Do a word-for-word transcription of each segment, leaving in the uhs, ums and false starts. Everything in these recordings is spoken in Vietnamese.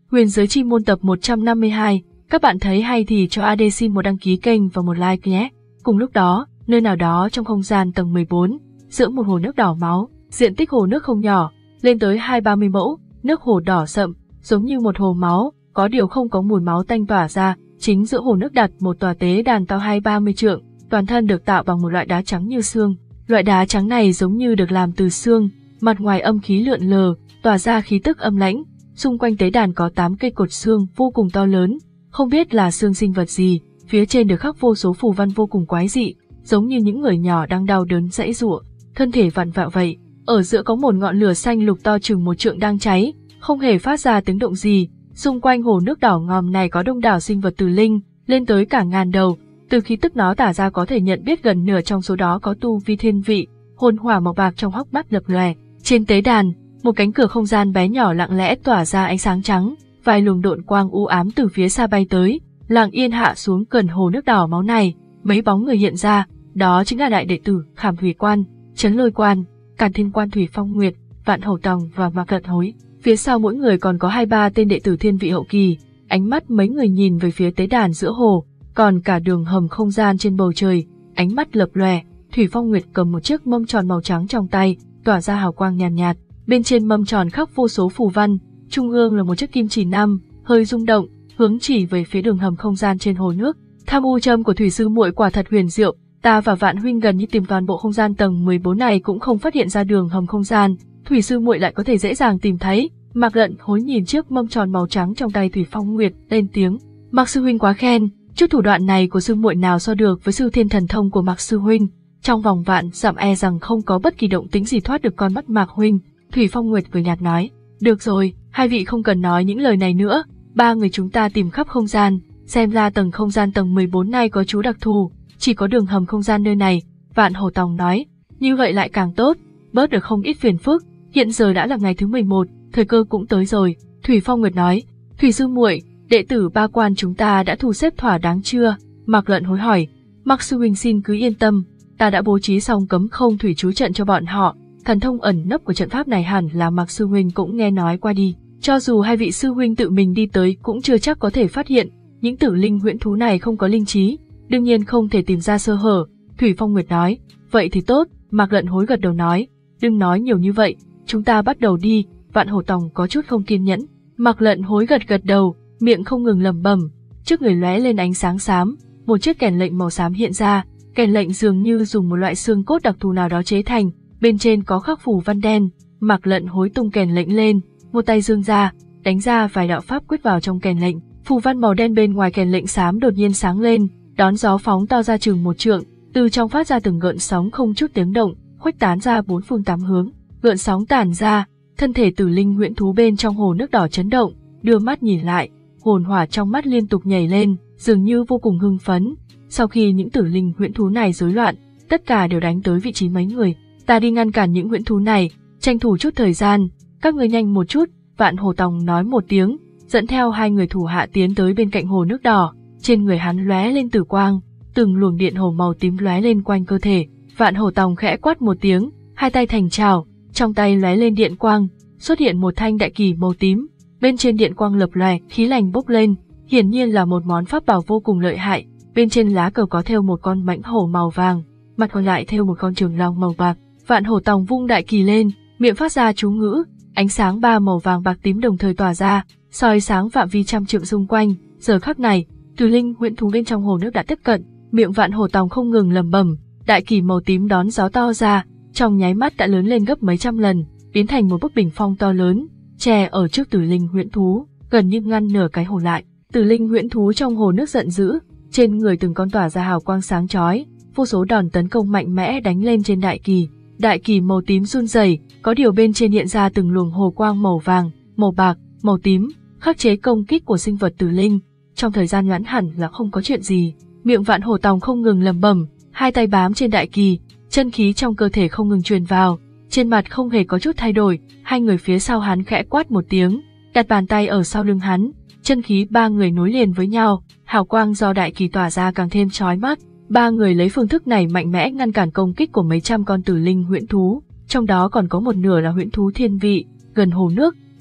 Huyền giới chi môn tập một trăm năm mươi hai, các bạn thấy hay thì cho a đê xin một đăng ký kênh và một like nhé. Cùng lúc đó, nơi nào đó trong không gian tầng mười bốn, giữa một hồ nước đỏ máu, diện tích hồ nước không nhỏ, lên tới hai ba mươi mẫu, nước hồ đỏ sậm, giống như một hồ máu, có điều không có mùi máu tanh tỏa ra. Chính giữa hồ nước đặt một tòa tế đàn cao hai ba mươi trượng, toàn thân được tạo bằng một loại đá trắng như xương. Loại đá trắng này giống như được làm từ xương, mặt ngoài âm khí lượn lờ, tỏa ra khí tức âm lãnh. Xung quanh tế đàn có tám cây cột xương vô cùng to lớn, không biết là xương sinh vật gì, phía trên được khắc vô số phù văn vô cùng quái dị, giống như những người nhỏ đang đau đớn giãy giụa, thân thể vặn vẹo vậy. Ở giữa có một ngọn lửa xanh lục to chừng một trượng đang cháy, không hề phát ra tiếng động gì. Xung quanh hồ nước đỏ ngòm này có đông đảo sinh vật tử linh, lên tới cả ngàn đầu. Từ khí tức nó tả ra có thể nhận biết gần nửa trong số đó có tu vi thiên vị, hồn hỏa màu bạc trong hốc mắt lập lòe. Trên tế đàn, một cánh cửa không gian bé nhỏ lặng lẽ tỏa ra ánh sáng trắng, vài luồng độn quang u ám từ phía xa bay tới, lặng yên hạ xuống gần hồ nước đỏ máu này. Mấy bóng người hiện ra, đó chính là đại đệ tử Khảm Thủy Quan, Chấn Lôi Quan, Càn Thiên Quan, Thủy Phong Nguyệt, Vạn Hầu Tòng và Mạc Lận Hối. Phía sau mỗi người còn có hai ba tên đệ tử thiên vị hậu kỳ. Ánh mắt mấy người nhìn về phía tế đàn giữa hồ, còn cả đường hầm không gian trên bầu trời, ánh mắt lập lòe. Thủy Phong Nguyệt cầm một chiếc mâm tròn màu trắng trong tay, tỏa ra hào quang nhàn nhạt, nhạt. Bên trên mâm tròn khắc vô số phù văn, trung ương là một chiếc kim chỉ năm, hơi rung động, hướng chỉ về phía đường hầm không gian trên hồ nước. Tham u châm của Thủy sư muội quả thật huyền diệu, ta và Vạn huynh gần như tìm toàn bộ không gian tầng mười bốn này cũng không phát hiện ra đường hầm không gian, Thủy sư muội lại có thể dễ dàng tìm thấy. Mạc Lận Hối nhìn chiếc mâm tròn màu trắng trong tay Thủy Phong Nguyệt, lên tiếng: "Mạc sư huynh quá khen, chút thủ đoạn này của sư muội nào so được với sư thiên thần thông của Mạc sư huynh, trong vòng vạn dặm e rằng không có bất kỳ động tĩnh gì thoát được con mắt Mạc huynh." Thủy Phong Nguyệt cười nhạt nói: "Được rồi, hai vị không cần nói những lời này nữa, ba người chúng ta tìm khắp không gian, xem ra tầng không gian tầng mười bốn này có chú đặc thù, chỉ có đường hầm không gian nơi này." Vạn Hầu Tòng nói: "Như vậy lại càng tốt, bớt được không ít phiền phức, hiện giờ đã là ngày thứ mười một, thời cơ cũng tới rồi." Thủy Phong Nguyệt nói: "Thủy sư muội, đệ tử ba quan chúng ta đã thu xếp thỏa đáng chưa?" Mạc Lận Hối hỏi: "Mạc sư huynh xin cứ yên tâm, ta đã bố trí xong cấm không thủy chú trận cho bọn họ, thần thông ẩn nấp của trận pháp này hẳn là Mạc sư huynh cũng nghe nói qua đi, cho dù hai vị sư huynh tự mình đi tới cũng chưa chắc có thể phát hiện, những tử linh huyễn thú này không có linh trí, đương nhiên không thể tìm ra sơ hở." Thủy Phong Nguyệt nói: "Vậy thì tốt." Mạc Lận Hối gật đầu nói: "Đừng nói nhiều như vậy, chúng ta bắt đầu đi." Vạn Hầu Tòng có chút không kiên nhẫn. Mạc Lận Hối gật gật đầu, miệng không ngừng lẩm bẩm. Trước người lóe lên ánh sáng xám, một chiếc kèn lệnh màu xám hiện ra. Kèn lệnh dường như dùng một loại xương cốt đặc thù nào đó chế thành, bên trên có khắc phù văn đen. Mạc Lận Hối tung kèn lệnh lên, một tay giương ra, đánh ra vài đạo pháp quyết vào trong kèn lệnh. Phù văn màu đen bên ngoài kèn lệnh xám đột nhiên sáng lên, đón gió phóng to ra chừng một trượng, từ trong phát ra từng gợn sóng không chút tiếng động, khuếch tán ra bốn phương tám hướng. Gợn sóng tản ra, thân thể tử linh huyễn thú bên trong hồ nước đỏ chấn động, đưa mắt nhìn lại, hồn hỏa trong mắt liên tục nhảy lên, dường như vô cùng hưng phấn. Sau khi những tử linh huyễn thú này rối loạn, tất cả đều đánh tới vị trí mấy người. "Ta đi ngăn cản những huyễn thú này, tranh thủ chút thời gian, các người nhanh một chút." Vạn Hầu Tòng nói một tiếng, dẫn theo hai người thủ hạ tiến tới bên cạnh hồ nước đỏ. Trên người hắn lóe lên tử quang, từng luồng điện hồ màu tím lóe lên quanh cơ thể. Vạn Hầu Tòng khẽ quát một tiếng, hai tay thành trào, trong tay lóe lên điện quang, xuất hiện một thanh đại kỳ màu tím, bên trên điện quang lập lòe, khí lành bốc lên, hiển nhiên là một món pháp bảo vô cùng lợi hại. Bên trên lá cờ có thêu một con mãnh hổ màu vàng, mặt còn lại thêu một con trường long màu bạc. Vạn Hầu Tòng vung đại kỳ lên, miệng phát ra chú ngữ, ánh sáng ba màu vàng bạc tím đồng thời tỏa ra, soi sáng phạm vi trăm trượng xung quanh. Giờ khắc này, tử linh huyễn thú bên trong hồ nước đã tiếp cận, miệng Vạn Hầu Tòng không ngừng lẩm bẩm, đại kỳ màu tím đón gió to ra, trong nháy mắt đã lớn lên gấp mấy trăm lần, biến thành một bức bình phong to lớn, che ở trước tử linh huyễn thú, gần như ngăn nửa cái hồ lại. Tử linh huyễn thú trong hồ nước giận dữ, trên người từng con tỏa ra hào quang sáng chói, vô số đòn tấn công mạnh mẽ đánh lên trên đại kỳ. Đại kỳ màu tím run rẩy, có điều bên trên hiện ra từng luồng hồ quang màu vàng, màu bạc, màu tím, khắc chế công kích của sinh vật tử linh. Trong thời gian ngắn hẳn là không có chuyện gì. Miệng Vạn Hầu Tòng không ngừng lẩm bẩm, hai tay bám trên đại kỳ, chân khí trong cơ thể không ngừng truyền vào, trên mặt không hề có chút thay đổi. Hai người phía sau hắn khẽ quát một tiếng, đặt bàn tay ở sau lưng hắn, chân khí ba người nối liền với nhau, hào quang do đại kỳ tỏa ra càng thêm chói mắt. Ba người lấy phương thức này mạnh mẽ ngăn cản công kích của mấy trăm con tử linh huyễn thú, trong đó còn có một nửa là huyễn thú thiên vị. Gần hồ nước,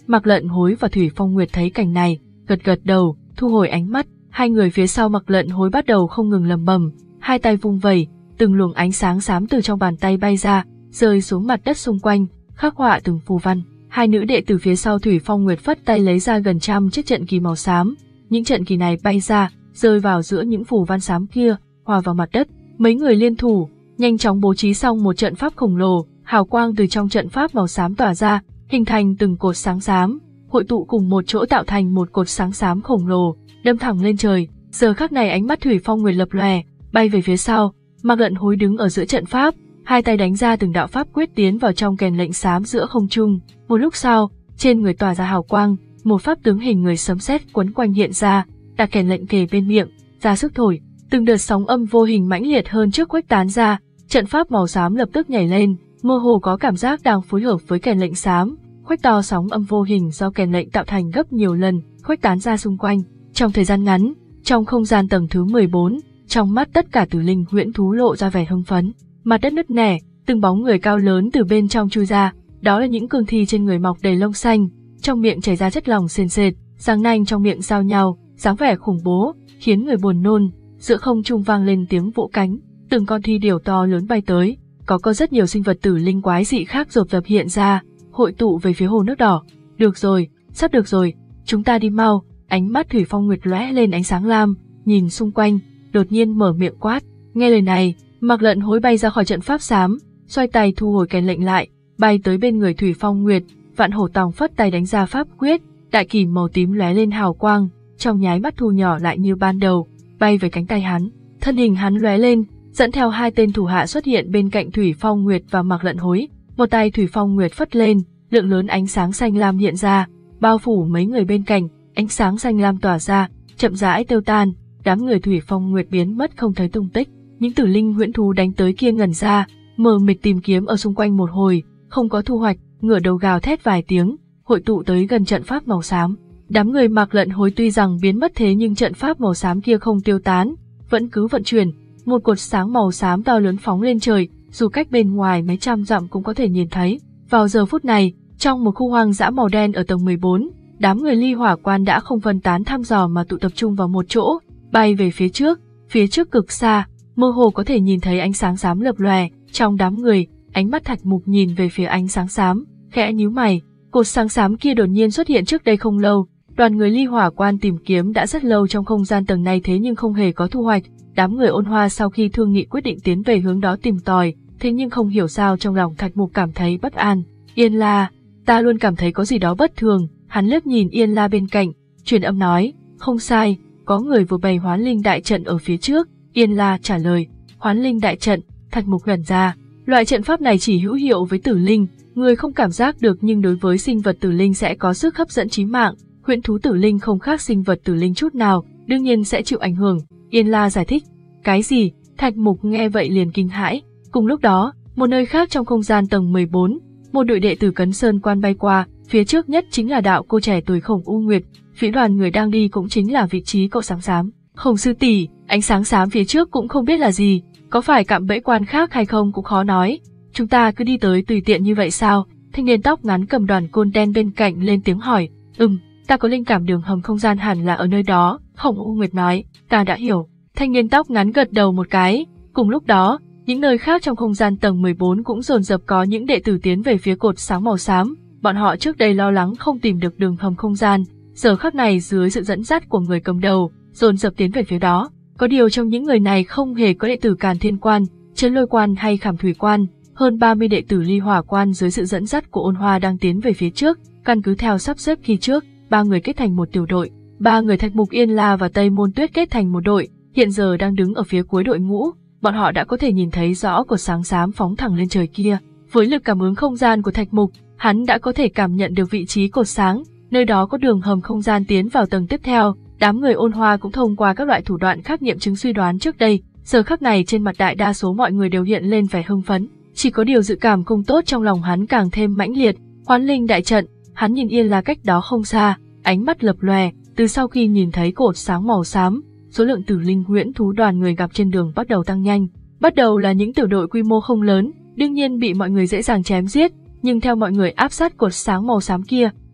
Mạc Lận Hối và Thủy Phong Nguyệt thấy cảnh này, gật gật đầu, thu hồi ánh mắt. Hai người phía sau Mạc Lận Hối bắt đầu không ngừng lẩm bẩm, hai tay vung vẩy, từng luồng ánh sáng xám từ trong bàn tay bay ra, rơi xuống mặt đất xung quanh, khắc họa từng phù văn. Hai nữ đệ từ phía sau Thủy Phong Nguyệt phất tay lấy ra gần trăm chiếc trận kỳ màu xám. Những trận kỳ này bay ra, rơi vào giữa những phù văn xám kia, hòa vào mặt đất. Mấy người liên thủ, nhanh chóng bố trí xong một trận pháp khổng lồ, hào quang từ trong trận pháp màu xám tỏa ra, hình thành từng cột sáng xám, hội tụ cùng một chỗ tạo thành một cột sáng xám khổng lồ, đâm thẳng lên trời. Giờ khắc này ánh mắt Thủy Phong Nguyệt lập lòe, bay về phía sau. Mạc Lận Hối đứng ở giữa trận pháp, hai tay đánh ra từng đạo pháp quyết tiến vào trong kèn lệnh xám giữa không trung. Một lúc sau, trên người tỏa ra hào quang, một pháp tướng hình người sấm sét quấn quanh hiện ra, đặt kèn lệnh kề bên miệng, ra sức thổi, từng đợt sóng âm vô hình mãnh liệt hơn trước khuếch tán ra, trận pháp màu xám lập tức nhảy lên, mơ hồ có cảm giác đang phối hợp với kèn lệnh xám, khuếch to sóng âm vô hình do kèn lệnh tạo thành gấp nhiều lần, khuếch tán ra xung quanh. Trong thời gian ngắn, trong không gian tầng thứ mười bốn, trong mắt tất cả tử linh huyễn thú lộ ra vẻ hưng phấn. Mặt đất nứt nẻ, từng bóng người cao lớn từ bên trong chui ra, đó là những cương thi trên người mọc đầy lông xanh, trong miệng chảy ra chất lỏng sền sệt, răng nanh trong miệng giao nhau, dáng vẻ khủng bố, khiến người buồn nôn. Giữa không trung vang lên tiếng vỗ cánh, từng con thi điểu to lớn bay tới, có có rất nhiều sinh vật tử linh quái dị khác rộp rập hiện ra, hội tụ về phía hồ nước đỏ. Được rồi, sắp được rồi, chúng ta đi mau. Ánh mắt Thủy Phong Nguyệt lóe lên ánh sáng lam, nhìn xung quanh, đột nhiên mở miệng quát. Nghe lời này, Mạc Lận Hối bay ra khỏi trận pháp xám, xoay tay thu hồi kèn lệnh lại, bay tới bên người Thủy Phong Nguyệt. Vạn Hổ Tòng phất tay đánh ra pháp quyết, đại kỳ màu tím lóe lên hào quang, trong nháy mắt thu nhỏ lại như ban đầu, bay về cánh tay hắn. Thân hình hắn lóe lên, dẫn theo hai tên thủ hạ xuất hiện bên cạnh Thủy Phong Nguyệt và Mạc Lận Hối. Một tay Thủy Phong Nguyệt phất lên, lượng lớn ánh sáng xanh lam hiện ra, bao phủ mấy người bên cạnh. Ánh sáng xanh lam tỏa ra, chậm rãi tiêu tan, đám người Thủy Phong Nguyệt biến mất không thấy tung tích. Những tử linh huyễn thú đánh tới kia ngẩn ra, mờ mịt tìm kiếm ở xung quanh một hồi, không có thu hoạch, ngửa đầu gào thét vài tiếng, hội tụ tới gần trận pháp màu xám. Đám người Mạc Lận Hối tuy rằng biến mất thế nhưng trận pháp màu xám kia không tiêu tán, vẫn cứ vận chuyển. Một cột sáng màu xám to lớn phóng lên trời, dù cách bên ngoài mấy trăm dặm cũng có thể nhìn thấy. Vào giờ phút này, trong một khu hoang dã màu đen ở tầng mười bốn, đám người Ly Hỏa Quan đã không phân tán thăm dò mà tụ tập trung vào một chỗ, bay về phía trước. Phía trước cực xa, mơ hồ có thể nhìn thấy ánh sáng xám lập lòe. Trong đám người, ánh mắt Thạch Mục nhìn về phía ánh sáng xám, khẽ nhíu mày. Cột sáng xám kia đột nhiên xuất hiện trước đây không lâu. Đoàn người Ly Hỏa Quan tìm kiếm đã rất lâu trong không gian tầng này thế nhưng không hề có thu hoạch. Đám người Ôn Hoa sau khi thương nghị quyết định tiến về hướng đó tìm tòi, thế nhưng không hiểu sao trong lòng Thạch Mục cảm thấy bất an. Yên La, ta luôn cảm thấy có gì đó bất thường. Hắn liếc nhìn Yên La bên cạnh, truyền âm nói, không sai, có người vừa bày Hoán Linh đại trận ở phía trước. Yên La trả lời, Hoán Linh đại trận. Thạch Mục ngẩn ra, loại trận pháp này chỉ hữu hiệu với tử linh, người không cảm giác được nhưng đối với sinh vật tử linh sẽ có sức hấp dẫn chí mạng. Huyễn thú tử linh không khác sinh vật tử linh chút nào, đương nhiên sẽ chịu ảnh hưởng. Yên La giải thích. Cái gì? Thạch Mục nghe vậy liền kinh hãi. Cùng lúc đó, một nơi khác trong không gian tầng mười bốn, một đội đệ tử Cấn Sơn Quan bay qua, phía trước nhất chính là đạo cô trẻ tuổi Khổng U Nguyệt, phía đoàn người đang đi cũng chính là vị trí cậu sáng xám. Khổng sư tỷ, ánh sáng xám phía trước cũng không biết là gì, có phải cạm bẫy quan khác hay không cũng khó nói. Chúng ta cứ đi tới tùy tiện như vậy sao? Thanh niên tóc ngắn cầm đoàn côn đen bên cạnh lên tiếng hỏi. Ừm, ta có linh cảm đường hầm không gian hẳn là ở nơi đó. Khổng U Nguyệt nói. Ta đã hiểu. Thanh niên tóc ngắn gật đầu một cái. Cùng lúc đó, những nơi khác trong không gian tầng mười bốn cũng dồn dập có những đệ tử tiến về phía cột sáng màu xám. Bọn họ trước đây lo lắng không tìm được đường hầm không gian, giờ khắc này dưới sự dẫn dắt của người cầm đầu, dồn dập tiến về phía đó. Có điều trong những người này không hề có đệ tử Càn Thiên Quan, Trấn Lôi Quan hay Khảm Thủy Quan, hơn ba mươi đệ tử Ly Hỏa Quan dưới sự dẫn dắt của Ôn Hoa đang tiến về phía trước. Căn cứ theo sắp xếp khi trước, ba người kết thành một tiểu đội, ba người Thạch Mục, Yên La và Tây Môn Tuyết kết thành một đội, hiện giờ đang đứng ở phía cuối đội ngũ. Bọn họ đã có thể nhìn thấy rõ cột sáng xám phóng thẳng lên trời kia. Với lực cảm ứng không gian của Thạch Mục, hắn đã có thể cảm nhận được vị trí cột sáng, nơi đó có đường hầm không gian tiến vào tầng tiếp theo. Đám người Ôn Hoa cũng thông qua các loại thủ đoạn khác nghiệm chứng suy đoán trước đây. Giờ khắc này trên mặt đại đa số mọi người đều hiện lên vẻ hưng phấn, chỉ có điều dự cảm không tốt trong lòng hắn càng thêm mãnh liệt. Hoán Linh đại trận, hắn nhìn Yên La cách đó không xa, ánh mắt lập lòe. Từ sau khi nhìn thấy cột sáng màu xám, số lượng tử linh huyễn thú đoàn người gặp trên đường bắt đầu tăng nhanh. Bắt đầu là những tiểu đội quy mô không lớn, đương nhiên bị mọi người dễ dàng chém giết, nhưng theo mọi người áp sát cột sáng màu xám kia,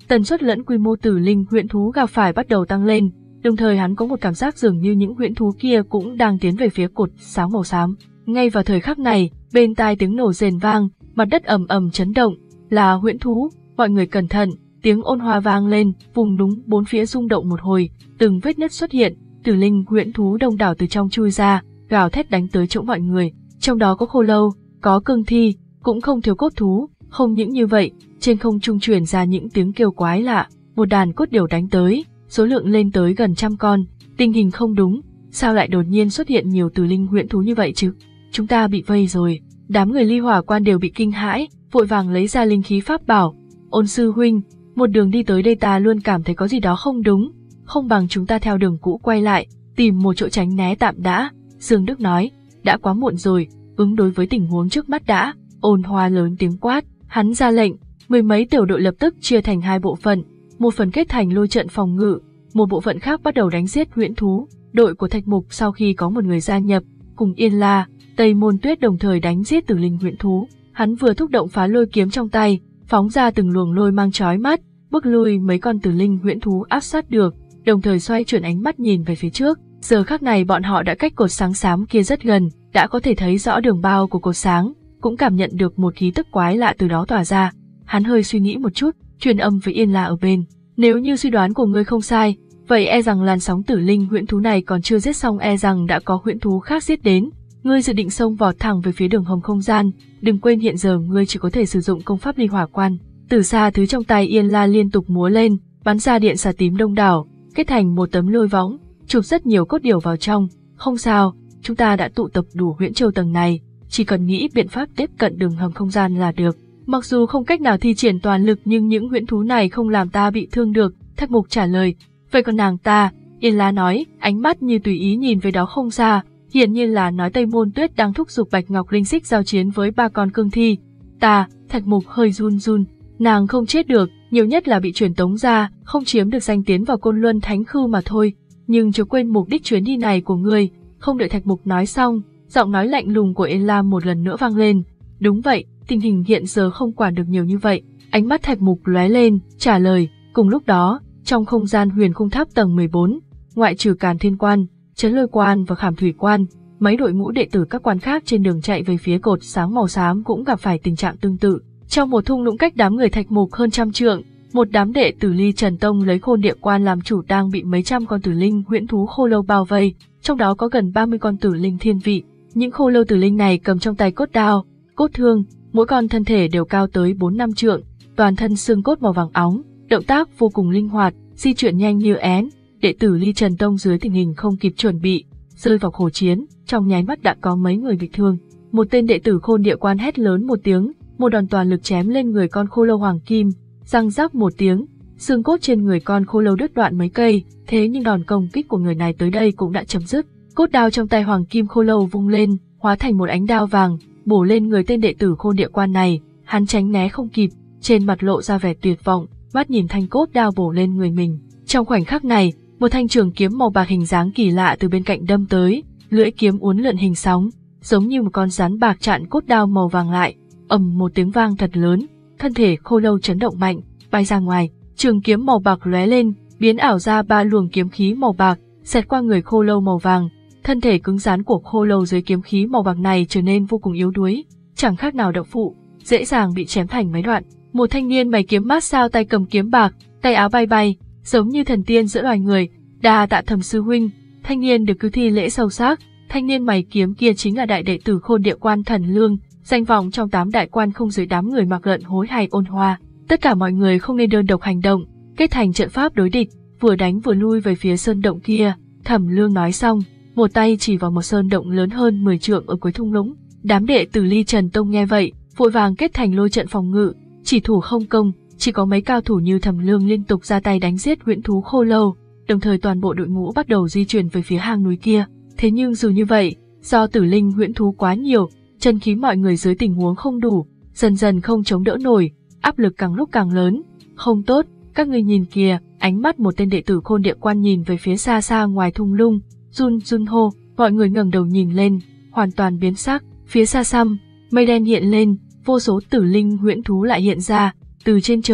tần suất lẫn quy mô tử linh huyễn thú gặp phải bắt đầu tăng lên, đồng thời hắn có một cảm giác dường như những huyễn thú kia cũng đang tiến về phía cột sáng màu xám. Ngay vào thời khắc này, bên tai tiếng nổ rền vang, mặt đất ầm ầm chấn động, là huyễn thú, mọi người cẩn thận, tiếng ôn hòa vang lên, vùng đúng bốn phía rung động một hồi, từng vết nứt xuất hiện, tử linh huyễn thú đông đảo từ trong chui ra, gào thét đánh tới chỗ mọi người, trong đó có khô lâu, có cương thi, cũng không thiếu cốt thú, không những như vậy, trên không trung truyền ra những tiếng kêu quái lạ, một đàn cốt điểu đánh tới, số lượng lên tới gần trăm con, tình hình không đúng, sao lại đột nhiên xuất hiện nhiều tử linh huyễn thú như vậy chứ? Chúng ta bị vây rồi. Đám người Ly Hỏa Quan đều bị kinh hãi, vội vàng lấy ra linh khí pháp bảo. Ôn sư huynh, một đường đi tới đây ta luôn cảm thấy có gì đó không đúng, không bằng chúng ta theo đường cũ quay lại, tìm một chỗ tránh né tạm đã. Dương Đức nói, đã quá muộn rồi, ứng đối với tình huống trước mắt đã. Ôn Hoa lớn tiếng quát, hắn ra lệnh, mười mấy tiểu đội lập tức chia thành hai bộ phận, một phần kết thành lôi trận phòng ngự, một bộ phận khác bắt đầu đánh giết huyễn thú. Đội của Thạch Mục sau khi có một người gia nhập, cùng Yên La, Tây Môn Tuyết đồng thời đánh giết tử linh huyễn thú. Hắn vừa thúc động phá lôi kiếm trong tay, phóng ra từng luồng lôi mang chói mắt, bức lui mấy con tử linh huyễn thú áp sát được, đồng thời xoay chuyển ánh mắt nhìn về phía trước. Giờ khắc này bọn họ đã cách cột sáng xám kia rất gần, đã có thể thấy rõ đường bao của cột sáng, cũng cảm nhận được một khí tức quái lạ từ đó tỏa ra. Hắn hơi suy nghĩ một chút, truyền âm với Yên La ở bên. Nếu như suy đoán của ngươi không sai, vậy e rằng làn sóng tử linh huyễn thú này còn chưa giết xong, e rằng đã có huyễn thú khác giết đến. Ngươi dự định xông vọt thẳng về phía đường hầm không gian, đừng quên hiện giờ ngươi chỉ có thể sử dụng công pháp Ly Hỏa Quan. Từ xa thứ trong tay Yên La liên tục múa lên, bắn ra điện xà tím đông đảo, kết thành một tấm lôi võng, chụp rất nhiều cốt điểu vào trong. Không sao, chúng ta đã tụ tập đủ huyễn châu tầng này, chỉ cần nghĩ biện pháp tiếp cận đường hầm không gian là được. Mặc dù không cách nào thi triển toàn lực nhưng những huyễn thú này không làm ta bị thương được, Thạch Mục trả lời. Vậy còn nàng ta? Yên La nói, ánh mắt như tùy ý nhìn về đó không xa, hiển nhiên là nói Tây Môn Tuyết đang thúc giục Bạch Ngọc Linh Xích giao chiến với ba con cương thi. Ta, Thạch Mục hơi run run, nàng không chết được, nhiều nhất là bị truyền tống ra, không chiếm được danh tiến vào Côn Luân Thánh Khư mà thôi. Nhưng chớ quên mục đích chuyến đi này của ngươi. Không đợi Thạch Mục nói xong, giọng nói lạnh lùng của Yên La một lần nữa vang lên. Đúng vậy, tình hình hiện giờ không quản được nhiều như vậy. Ánh mắt Thạch Mục lóe lên, trả lời. Cùng lúc đó, trong không gian huyền khung tháp tầng mười bốn, ngoại trừ Càn Thiên Quan, Chấn Lôi Quan và Khảm Thủy Quan, mấy đội ngũ đệ tử các quan khác trên đường chạy về phía cột sáng màu xám cũng gặp phải tình trạng tương tự. Trong một thung lũng cách đám người Thạch Mục hơn trăm trượng, một đám đệ tử Ly Trần Tông lấy Khôn Địa Quan làm chủ đang bị mấy trăm con tử linh huyễn thú khô lâu bao vây, trong đó có gần ba mươi con tử linh thiên vị. Những khô lâu tử linh này cầm trong tay cốt đao, cốt thương, mỗi con thân thể đều cao tới bốn năm trượng, toàn thân xương cốt màu vàng óng, động tác vô cùng linh hoạt, di chuyển nhanh như én. Đệ tử Ly Trần Tông dưới tình hình không kịp chuẩn bị, rơi vào khổ chiến, trong nháy mắt đã có mấy người bị thương. Một tên đệ tử Khôn Địa Quan hét lớn một tiếng, một đòn toàn lực chém lên người con khô lâu hoàng kim, răng rắc một tiếng, xương cốt trên người con khô lâu đứt đoạn mấy cây, thế nhưng đòn công kích của người này tới đây cũng đã chấm dứt. Cốt đao trong tay hoàng kim khô lâu vung lên, hóa thành một ánh đao vàng, bổ lên người tên đệ tử Khôn Địa Quan này. Hắn tránh né không kịp, trên mặt lộ ra vẻ tuyệt vọng, mắt nhìn thanh cốt đao bổ lên người mình. Trong khoảnh khắc này, một thanh trường kiếm màu bạc hình dáng kỳ lạ từ bên cạnh đâm tới, lưỡi kiếm uốn lượn hình sóng, giống như một con rắn bạc chặn cốt đao màu vàng lại. Ầm một tiếng vang thật lớn, thân thể khô lâu chấn động mạnh, bay ra ngoài. Trường kiếm màu bạc lóe lên, biến ảo ra ba luồng kiếm khí màu bạc, xẹt qua người khô lâu màu vàng. Thân thể cứng rắn của khô lâu dưới kiếm khí màu bạc này trở nên vô cùng yếu đuối, chẳng khác nào đậu phụ, dễ dàng bị chém thành mấy đoạn. Một thanh niên mày kiếm mát sao tay cầm kiếm bạc, tay áo bay bay, giống như thần tiên giữa loài người. Đa tạ Thẩm sư huynh. Thanh niên được cứ thi lễ sâu sắc. Thanh niên mày kiếm kia chính là đại đệ tử Khôn Địa Quan Thần Lương, danh vọng trong tám đại quan không dưới đám người mặc lợn hối hay Ôn Hoa. Tất cả mọi người không nên đơn độc hành động, kết thành trận pháp đối địch, vừa đánh vừa lui về phía sơn động kia. Thẩm Lương nói xong, một tay chỉ vào một sơn động lớn hơn mười trượng ở cuối thung lũng. Đám đệ tử Ly Trần Tông nghe vậy, vội vàng kết thành lôi trận phòng ngự, chỉ thủ không công. Chỉ có mấy cao thủ như Thẩm Lương liên tục ra tay đánh giết huyễn thú khô lâu, đồng thời toàn bộ đội ngũ bắt đầu di chuyển về phía hang núi kia. Thế nhưng dù như vậy, do tử linh huyễn thú quá nhiều, chân khí mọi người dưới tình huống không đủ, dần dần không chống đỡ nổi, áp lực càng lúc càng lớn. Không tốt, các ngươi nhìn kìa. Ánh mắt một tên đệ tử Khôn Địa Quan nhìn về phía xa xa ngoài thung lũng, run run hô. Mọi người ngẩng đầu nhìn lên, hoàn toàn biến sắc. Phía xa xăm, mây đen hiện lên, vô số tử linh huyễn thú lại hiện ra. Từ trên trời,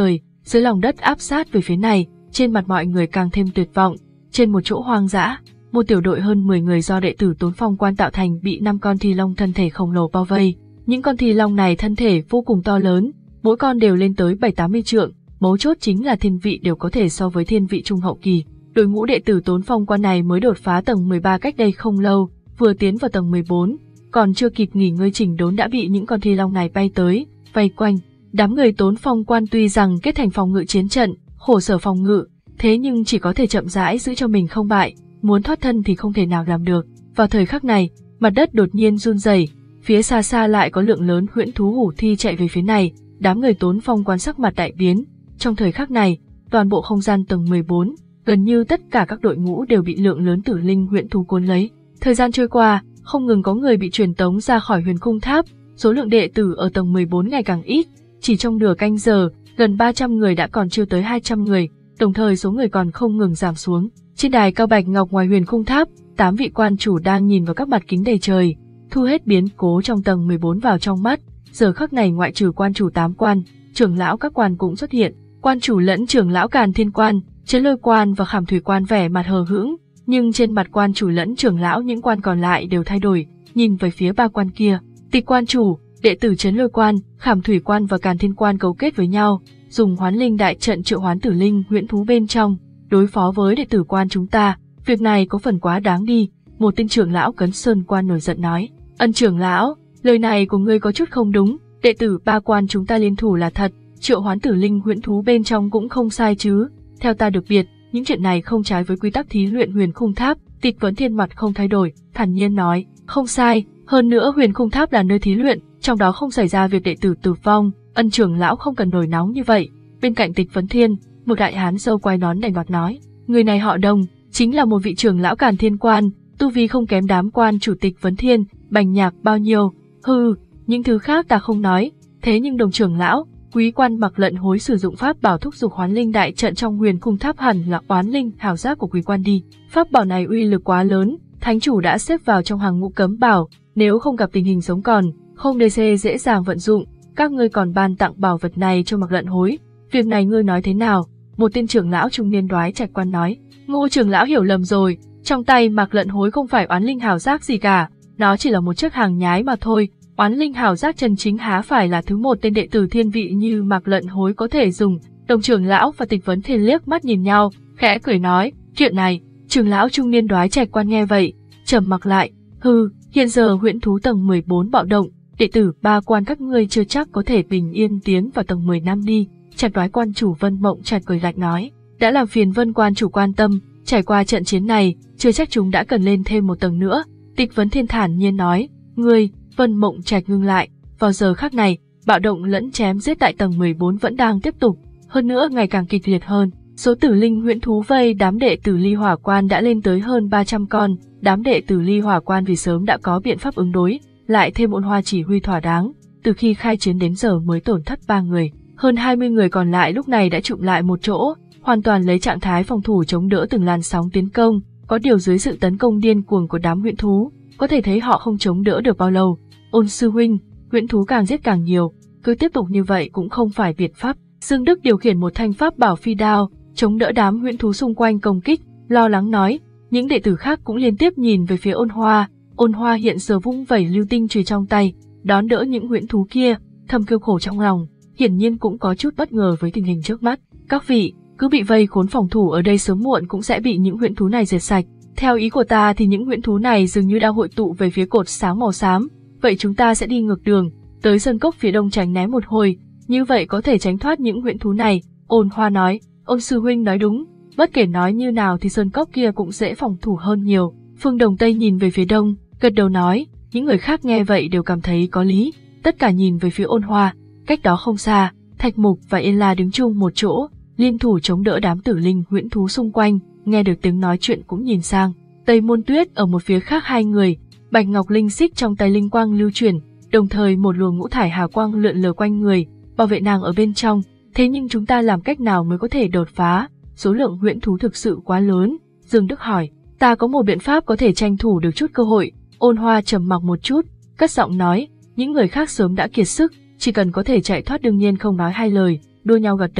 dưới lòng đất áp sát về phía này, trên mặt mọi người càng thêm tuyệt vọng. Trên một chỗ hoang dã, một tiểu đội hơn mười người do đệ tử Tốn Phong Quan tạo thành bị năm con thi long thân thể khổng lồ bao vây. Những con thi long này thân thể vô cùng to lớn, mỗi con đều lên tới bảy tám mươi trượng, mấu chốt chính là thiên vị đều có thể so với thiên vị trung hậu kỳ. Đội ngũ đệ tử Tốn Phong Quan này mới đột phá tầng mười ba cách đây không lâu, vừa tiến vào tầng mười bốn, còn chưa kịp nghỉ ngơi chỉnh đốn đã bị những con thi long này bay tới, vây quanh. Đám người Tốn Phong Quan tuy rằng kết thành phòng ngự chiến trận, khổ sở phòng ngự, thế nhưng chỉ có thể chậm rãi giữ cho mình không bại, muốn thoát thân thì không thể nào làm được. Vào thời khắc này, mặt đất đột nhiên run rẩy, phía xa xa lại có lượng lớn huyễn thú hủ thi chạy về phía này, đám người Tốn Phong Quan sắc mặt đại biến. Trong thời khắc này, toàn bộ không gian tầng mười bốn, gần như tất cả các đội ngũ đều bị lượng lớn tử linh huyễn thú cuốn lấy. Thời gian trôi qua, không ngừng có người bị truyền tống ra khỏi Huyền Khung Tháp, số lượng đệ tử ở tầng mười bốn ngày càng ít, chỉ trong nửa canh giờ, gần ba trăm người đã còn chưa tới hai trăm người, đồng thời số người còn không ngừng giảm xuống. Trên đài cao bạch ngọc ngoài Huyền Khung Tháp, tám vị quan chủ đang nhìn vào các mặt kính đầy trời, thu hết biến cố trong tầng mười bốn vào trong mắt. Giờ khắc này ngoại trừ quan chủ tám quan, trưởng lão các quan cũng xuất hiện, quan chủ lẫn trưởng lão Càn Thiên Quan, Chấn Lôi Quan và Khảm Thủy Quan vẻ mặt hờ hững, nhưng trên mặt quan chủ lẫn trưởng lão những quan còn lại đều thay đổi, nhìn về phía ba quan kia. Tịch quan chủ, đệ tử Chấn Lôi Quan, Khảm Thủy Quan và Càn Thiên Quan cấu kết với nhau, dùng Hoán Linh đại trận triệu hoán tử linh huyễn thú bên trong, đối phó với đệ tử quan chúng ta. Việc này có phần quá đáng đi, một tên trưởng lão Cấn Sơn Quan nổi giận nói. Ân trưởng lão, lời này của ngươi có chút không đúng, đệ tử ba quan chúng ta liên thủ là thật, triệu hoán tử linh huyễn thú bên trong cũng không sai chứ. Theo ta được biết, những chuyện này không trái với quy tắc thí luyện Huyền Khung Tháp. Tịch Vấn Thiên mặt không thay đổi, thản nhiên nói, không sai, hơn nữa Huyền Khung Tháp là nơi thí luyện, trong đó không xảy ra việc đệ tử tử vong, Ân trưởng lão không cần nổi nóng như vậy. Bên cạnh Tịch Vấn Thiên, một đại hán râu quai nón đành đoạt nói, người này họ Đồng, chính là một vị trưởng lão Càn Thiên Quan, tu vi không kém đám quan chủ Tịch Vấn Thiên, Bành Nhạc bao nhiêu. Hừ, những thứ khác ta không nói, thế nhưng Đồng trưởng lão, Quý Quan Mặc Lận Hối sử dụng pháp bảo thúc giục Hoán Linh đại trận trong Huyền Khung Tháp hẳn là oán linh hảo giác của Quý Quan đi. Pháp bảo này uy lực quá lớn, thánh chủ đã xếp vào trong hàng ngũ cấm bảo, nếu không gặp tình hình sống còn, không đê xê dễ dàng vận dụng. Các ngươi còn ban tặng bảo vật này cho Mặc Lận Hối, việc này ngươi nói thế nào? Một tên trưởng lão trung niên Đoái Trạch Quan nói. Ngô trưởng lão hiểu lầm rồi, trong tay Mặc Lận Hối không phải oán linh hảo giác gì cả, nó chỉ là một chiếc hàng nhái mà thôi. Oán linh hảo giác chân chính há phải là thứ một tên đệ tử thiên vị như Mạc Lận Hối có thể dùng. Đồng trưởng lão và Tịch Vấn Thiên liếc mắt nhìn nhau, khẽ cười nói, chuyện này. Trưởng lão trung niên Đoái Trạch Quan nghe vậy, trầm mặc lại, hừ, hiện giờ huyễn thú tầng mười bốn bạo động, đệ tử ba quan các ngươi chưa chắc có thể bình yên tiến vào tầng mười năm đi. Trạch Đoái quan chủ Vân Mộng Trạch cười lạnh nói, đã làm phiền Vân quan chủ quan tâm, trải qua trận chiến này, chưa chắc chúng đã cần lên thêm một tầng nữa. Tịch Vấn Thiên thản nhiên nói, ngươi. Vân Mộng Trạch ngưng lại, vào giờ khắc này, bạo động lẫn chém giết tại tầng mười bốn vẫn đang tiếp tục, hơn nữa ngày càng kịch liệt hơn. Số tử linh huyễn thú vây đám đệ tử Ly Hỏa Quan đã lên tới hơn ba trăm con, đám đệ tử Ly Hỏa Quan vì sớm đã có biện pháp ứng đối, lại thêm Ôn Hoa chỉ huy thỏa đáng, từ khi khai chiến đến giờ mới tổn thất ba người, hơn hai mươi người còn lại lúc này đã chụm lại một chỗ, hoàn toàn lấy trạng thái phòng thủ chống đỡ từng làn sóng tiến công, có điều dưới sự tấn công điên cuồng của đám huyễn thú, có thể thấy họ không chống đỡ được bao lâu. Ôn sư huynh, huyễn thú càng giết càng nhiều, cứ tiếp tục như vậy cũng không phải biện pháp. Dương Đức điều khiển một thanh pháp bảo phi đao, chống đỡ đám huyễn thú xung quanh công kích, lo lắng nói. Những đệ tử khác cũng liên tiếp nhìn về phía Ôn Hoa. Ôn Hoa hiện giờ vung vẩy lưu tinh chùy trong tay, đón đỡ những huyễn thú kia, thầm kêu khổ trong lòng, hiển nhiên cũng có chút bất ngờ với tình hình trước mắt. Các vị, cứ bị vây khốn phòng thủ ở đây sớm muộn cũng sẽ bị những huyễn thú này diệt sạch. Theo ý của ta thì những huyễn thú này dường như đang hội tụ về phía cột sáng màu xám. Vậy chúng ta sẽ đi ngược đường, tới sơn cốc phía đông tránh né một hồi, như vậy có thể tránh thoát những huyễn thú này. Ôn Hoa nói, Ôn sư huynh nói đúng, bất kể nói như nào thì sơn cốc kia cũng dễ phòng thủ hơn nhiều. Phương Đồng Tây nhìn về phía đông, gật đầu nói, những người khác nghe vậy đều cảm thấy có lý, tất cả nhìn về phía Ôn Hoa. Cách đó không xa, Thạch Mục và Yên La đứng chung một chỗ, liên thủ chống đỡ đám tử linh huyễn thú xung quanh, nghe được tiếng nói chuyện cũng nhìn sang. Tây Môn Tuyết ở một phía khác hai người, Bạch Ngọc Linh xích trong tay linh quang lưu chuyển, đồng thời một luồng ngũ thải hào quang lượn lờ quanh người, bảo vệ nàng ở bên trong. Thế nhưng chúng ta làm cách nào mới có thể đột phá? Số lượng huyễn thú thực sự quá lớn. Dương Đức hỏi, ta có một biện pháp có thể tranh thủ được chút cơ hội. Ôn Hoa trầm mặc một chút, cất giọng nói, những người khác sớm đã kiệt sức, chỉ cần có thể chạy thoát đương nhiên không nói hai lời, đua nhau gật đầu.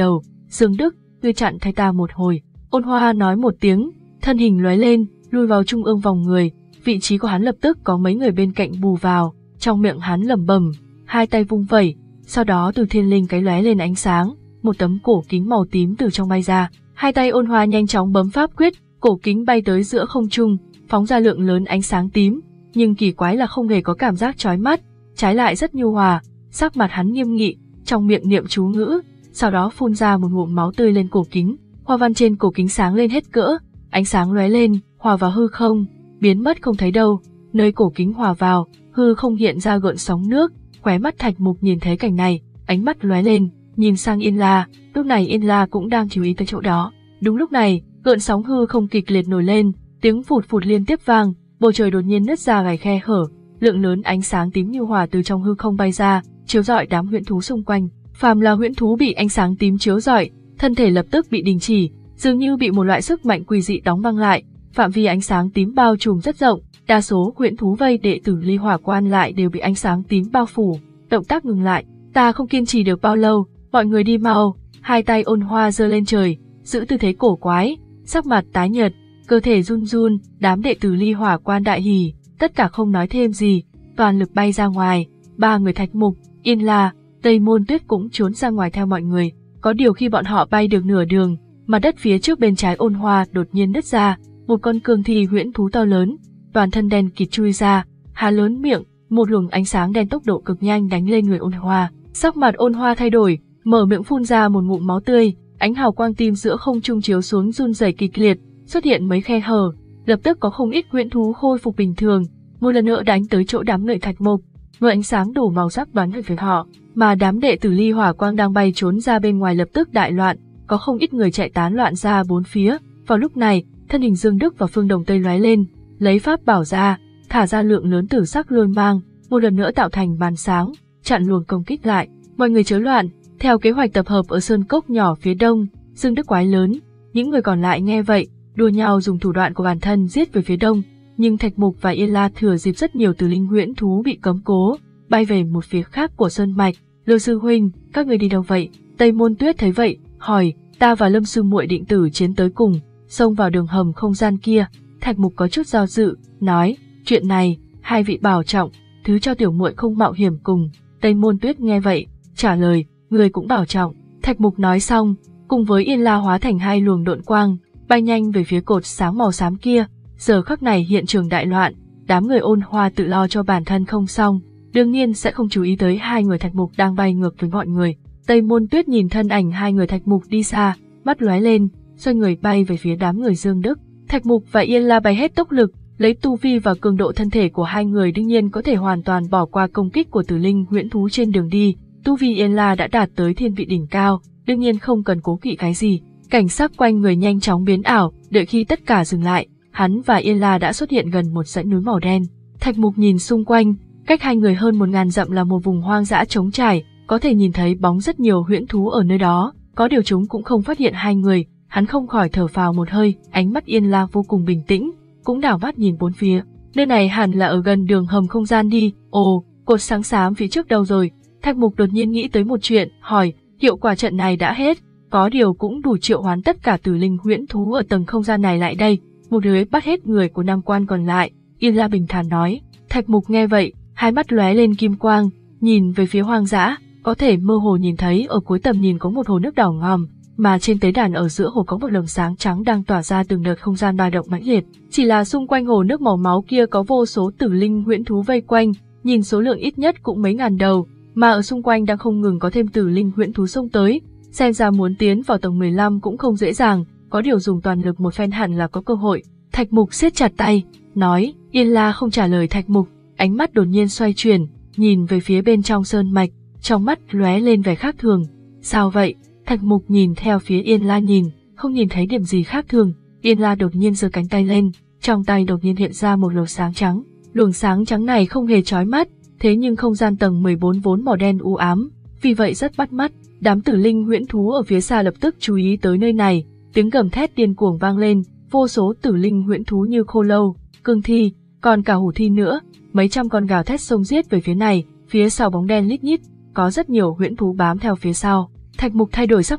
Dương Đức, ngươi chặn thay ta một hồi. Ôn Hoa nói một tiếng, thân hình lóe lên, lui vào trung ương vòng người, vị trí của hắn lập tức có mấy người bên cạnh bù vào, trong miệng hắn lẩm bẩm, hai tay vung vẩy, sau đó từ thiên linh cái lóe lên ánh sáng, một tấm cổ kính màu tím từ trong bay ra, hai tay Ôn Hoa nhanh chóng bấm pháp quyết, cổ kính bay tới giữa không trung, phóng ra lượng lớn ánh sáng tím, nhưng kỳ quái là không hề có cảm giác chói mắt, trái lại rất nhu hòa, sắc mặt hắn nghiêm nghị, trong miệng niệm chú ngữ, sau đó phun ra một ngụm máu tươi lên cổ kính, hoa văn trên cổ kính sáng lên hết cỡ, ánh sáng lóe lên, hòa vào hư không, biến mất không thấy đâu, nơi cổ kính hòa vào, hư không hiện ra gợn sóng nước, khóe mắt Thạch Mục nhìn thấy cảnh này, ánh mắt lóe lên, nhìn sang Yên La, lúc này Yên La cũng đang chú ý tới chỗ đó. Đúng lúc này, gợn sóng hư không kịch liệt nổi lên, tiếng phụt phụt liên tiếp vang, bầu trời đột nhiên nứt ra vài khe hở, lượng lớn ánh sáng tím như hỏa từ trong hư không bay ra, chiếu rọi đám huyễn thú xung quanh. Phàm là huyễn thú bị ánh sáng tím chiếu rọi, thân thể lập tức bị đình chỉ, dường như bị một loại sức mạnh quỷ dị đóng băng lại. Phạm vi ánh sáng tím bao trùm rất rộng, đa số huyễn thú vây đệ tử Ly Hỏa Quan lại đều bị ánh sáng tím bao phủ. Động tác ngừng lại, ta không kiên trì được bao lâu, mọi người đi mau. Hai tay Ôn Hoa giơ lên trời, giữ tư thế cổ quái, sắc mặt tái nhợt, cơ thể run run. Đám đệ tử Ly Hỏa Quan đại hỉ, tất cả không nói thêm gì, toàn lực bay ra ngoài. Ba người Thạch Mục, Yên La, Tây Môn Tuyết cũng trốn ra ngoài theo mọi người. Có điều khi bọn họ bay được nửa đường, mặt đất phía trước bên trái Ôn Hoa đột nhiên nứt ra, một con cương thi huyễn thú to lớn, toàn thân đen kịt chui ra, há lớn miệng, một luồng ánh sáng đen tốc độ cực nhanh đánh lên người Ôn Hoa. Sắc mặt Ôn Hoa thay đổi, mở miệng phun ra một ngụm máu tươi, ánh hào quang tím giữa không trung chiếu xuống run rẩy kịch liệt, xuất hiện mấy khe hở, lập tức có không ít huyễn thú khôi phục bình thường, một lần nữa đánh tới chỗ đám người Thạch Mục, mưa ánh sáng đủ màu sắc bắn về phía họ, mà đám đệ tử Ly Hỏa Quang đang bay trốn ra bên ngoài lập tức đại loạn, có không ít người chạy tán loạn ra bốn phía. Vào lúc này, thân hình Dương Đức và Phương Đồng Tây lóe lên, lấy pháp bảo ra, thả ra lượng lớn tử sắc lôi mang, một lần nữa tạo thành màn sáng, chặn luồng công kích lại. Mọi người chớ loạn, theo kế hoạch tập hợp ở sơn cốc nhỏ phía đông. Dương Đức quái lớn, những người còn lại nghe vậy, đua nhau dùng thủ đoạn của bản thân giết về phía đông, nhưng Thạch Mục và Yên La thừa dịp rất nhiều tử linh huyễn thú bị cấm cố, bay về một phía khác của sơn mạch. Lôi sư huynh, các người đi đâu vậy? Tây Môn Tuyết thấy vậy, hỏi, ta và Lâm sư muội định tử chiến tới cùng, xông vào đường hầm không gian kia. Thạch Mục có chút do dự, nói, chuyện này, hai vị bảo trọng, thứ cho tiểu muội không mạo hiểm cùng. Tây Môn Tuyết nghe vậy, trả lời, người cũng bảo trọng. Thạch Mục nói xong, cùng với Yên La hóa thành hai luồng độn quang, bay nhanh về phía cột sáng màu xám kia. Giờ khắc này hiện trường đại loạn, đám người Ôn Hoa tự lo cho bản thân không xong, đương nhiên sẽ không chú ý tới hai người Thạch Mục đang bay ngược với mọi người. Tây Môn Tuyết nhìn thân ảnh hai người Thạch Mục đi xa, mắt lóe lên, xoay người bay về phía đám người Dương Đức. Thạch Mục và Yên La bay hết tốc lực, lấy tu vi và cường độ thân thể của hai người đương nhiên có thể hoàn toàn bỏ qua công kích của tử linh huyễn thú trên đường đi. Tu vi Yên La đã đạt tới thiên vị đỉnh cao, đương nhiên không cần cố kỵ cái gì. Cảnh sắc quanh người nhanh chóng biến ảo, đợi khi tất cả dừng lại, hắn và Yên La đã xuất hiện gần một dãy núi màu đen. Thạch Mục nhìn xung quanh, cách hai người hơn một ngàn dặm là một vùng hoang dã trống trải, có thể nhìn thấy bóng rất nhiều huyễn thú ở nơi đó, có điều chúng cũng không phát hiện hai người. Hắn không khỏi thở phào một hơi, ánh mắt Yên La vô cùng bình tĩnh, cũng đảo mắt nhìn bốn phía. Nơi này hẳn là ở gần đường hầm không gian đi. Ồ, cột sáng xám phía trước đâu rồi? Thạch Mục đột nhiên nghĩ tới một chuyện, hỏi, hiệu quả trận này đã hết, có điều cũng đủ triệu hoán tất cả tử linh huyễn thú ở tầng không gian này lại đây, một lưới bắt hết người của Nam Quan còn lại. Yên La bình thản nói. Thạch Mục nghe vậy, hai mắt lóe lên kim quang, nhìn về phía hoang dã, có thể mơ hồ nhìn thấy ở cuối tầm nhìn có một hồ nước đỏ ngòm, mà trên tế đàn ở giữa hồ có một lồng sáng trắng đang tỏa ra từng đợt không gian ba động mãnh liệt. Chỉ là xung quanh hồ nước màu máu kia có vô số tử linh huyễn thú vây quanh, nhìn số lượng ít nhất cũng mấy ngàn đầu, mà ở xung quanh đang không ngừng có thêm tử linh huyễn thú xông tới, xem ra muốn tiến vào tầng mười lăm cũng không dễ dàng, có điều dùng toàn lực một phen hẳn là có cơ hội. Thạch Mục siết chặt tay, nói. Yên La không trả lời Thạch Mục, ánh mắt đột nhiên xoay chuyển, nhìn về phía bên trong sơn mạch, trong mắt lóe lên vẻ khác thường. Sao vậy? Thạch Mục nhìn theo phía Yên La nhìn, không nhìn thấy điểm gì khác thường. Yên La đột nhiên giơ cánh tay lên, trong tay đột nhiên hiện ra một luồng sáng trắng. Luồng sáng trắng này không hề chói mắt, thế nhưng không gian tầng mười bốn vốn màu đen u ám, vì vậy rất bắt mắt. Đám tử linh huyễn thú ở phía xa lập tức chú ý tới nơi này, tiếng gầm thét điên cuồng vang lên, vô số tử linh huyễn thú như khô lâu, cương thi, còn cả hủ thi nữa, mấy trăm con gào thét xông giết về phía này. Phía sau bóng đen lít nhít, có rất nhiều huyễn thú bám theo phía sau. Thạch Mục thay đổi sắc mặt,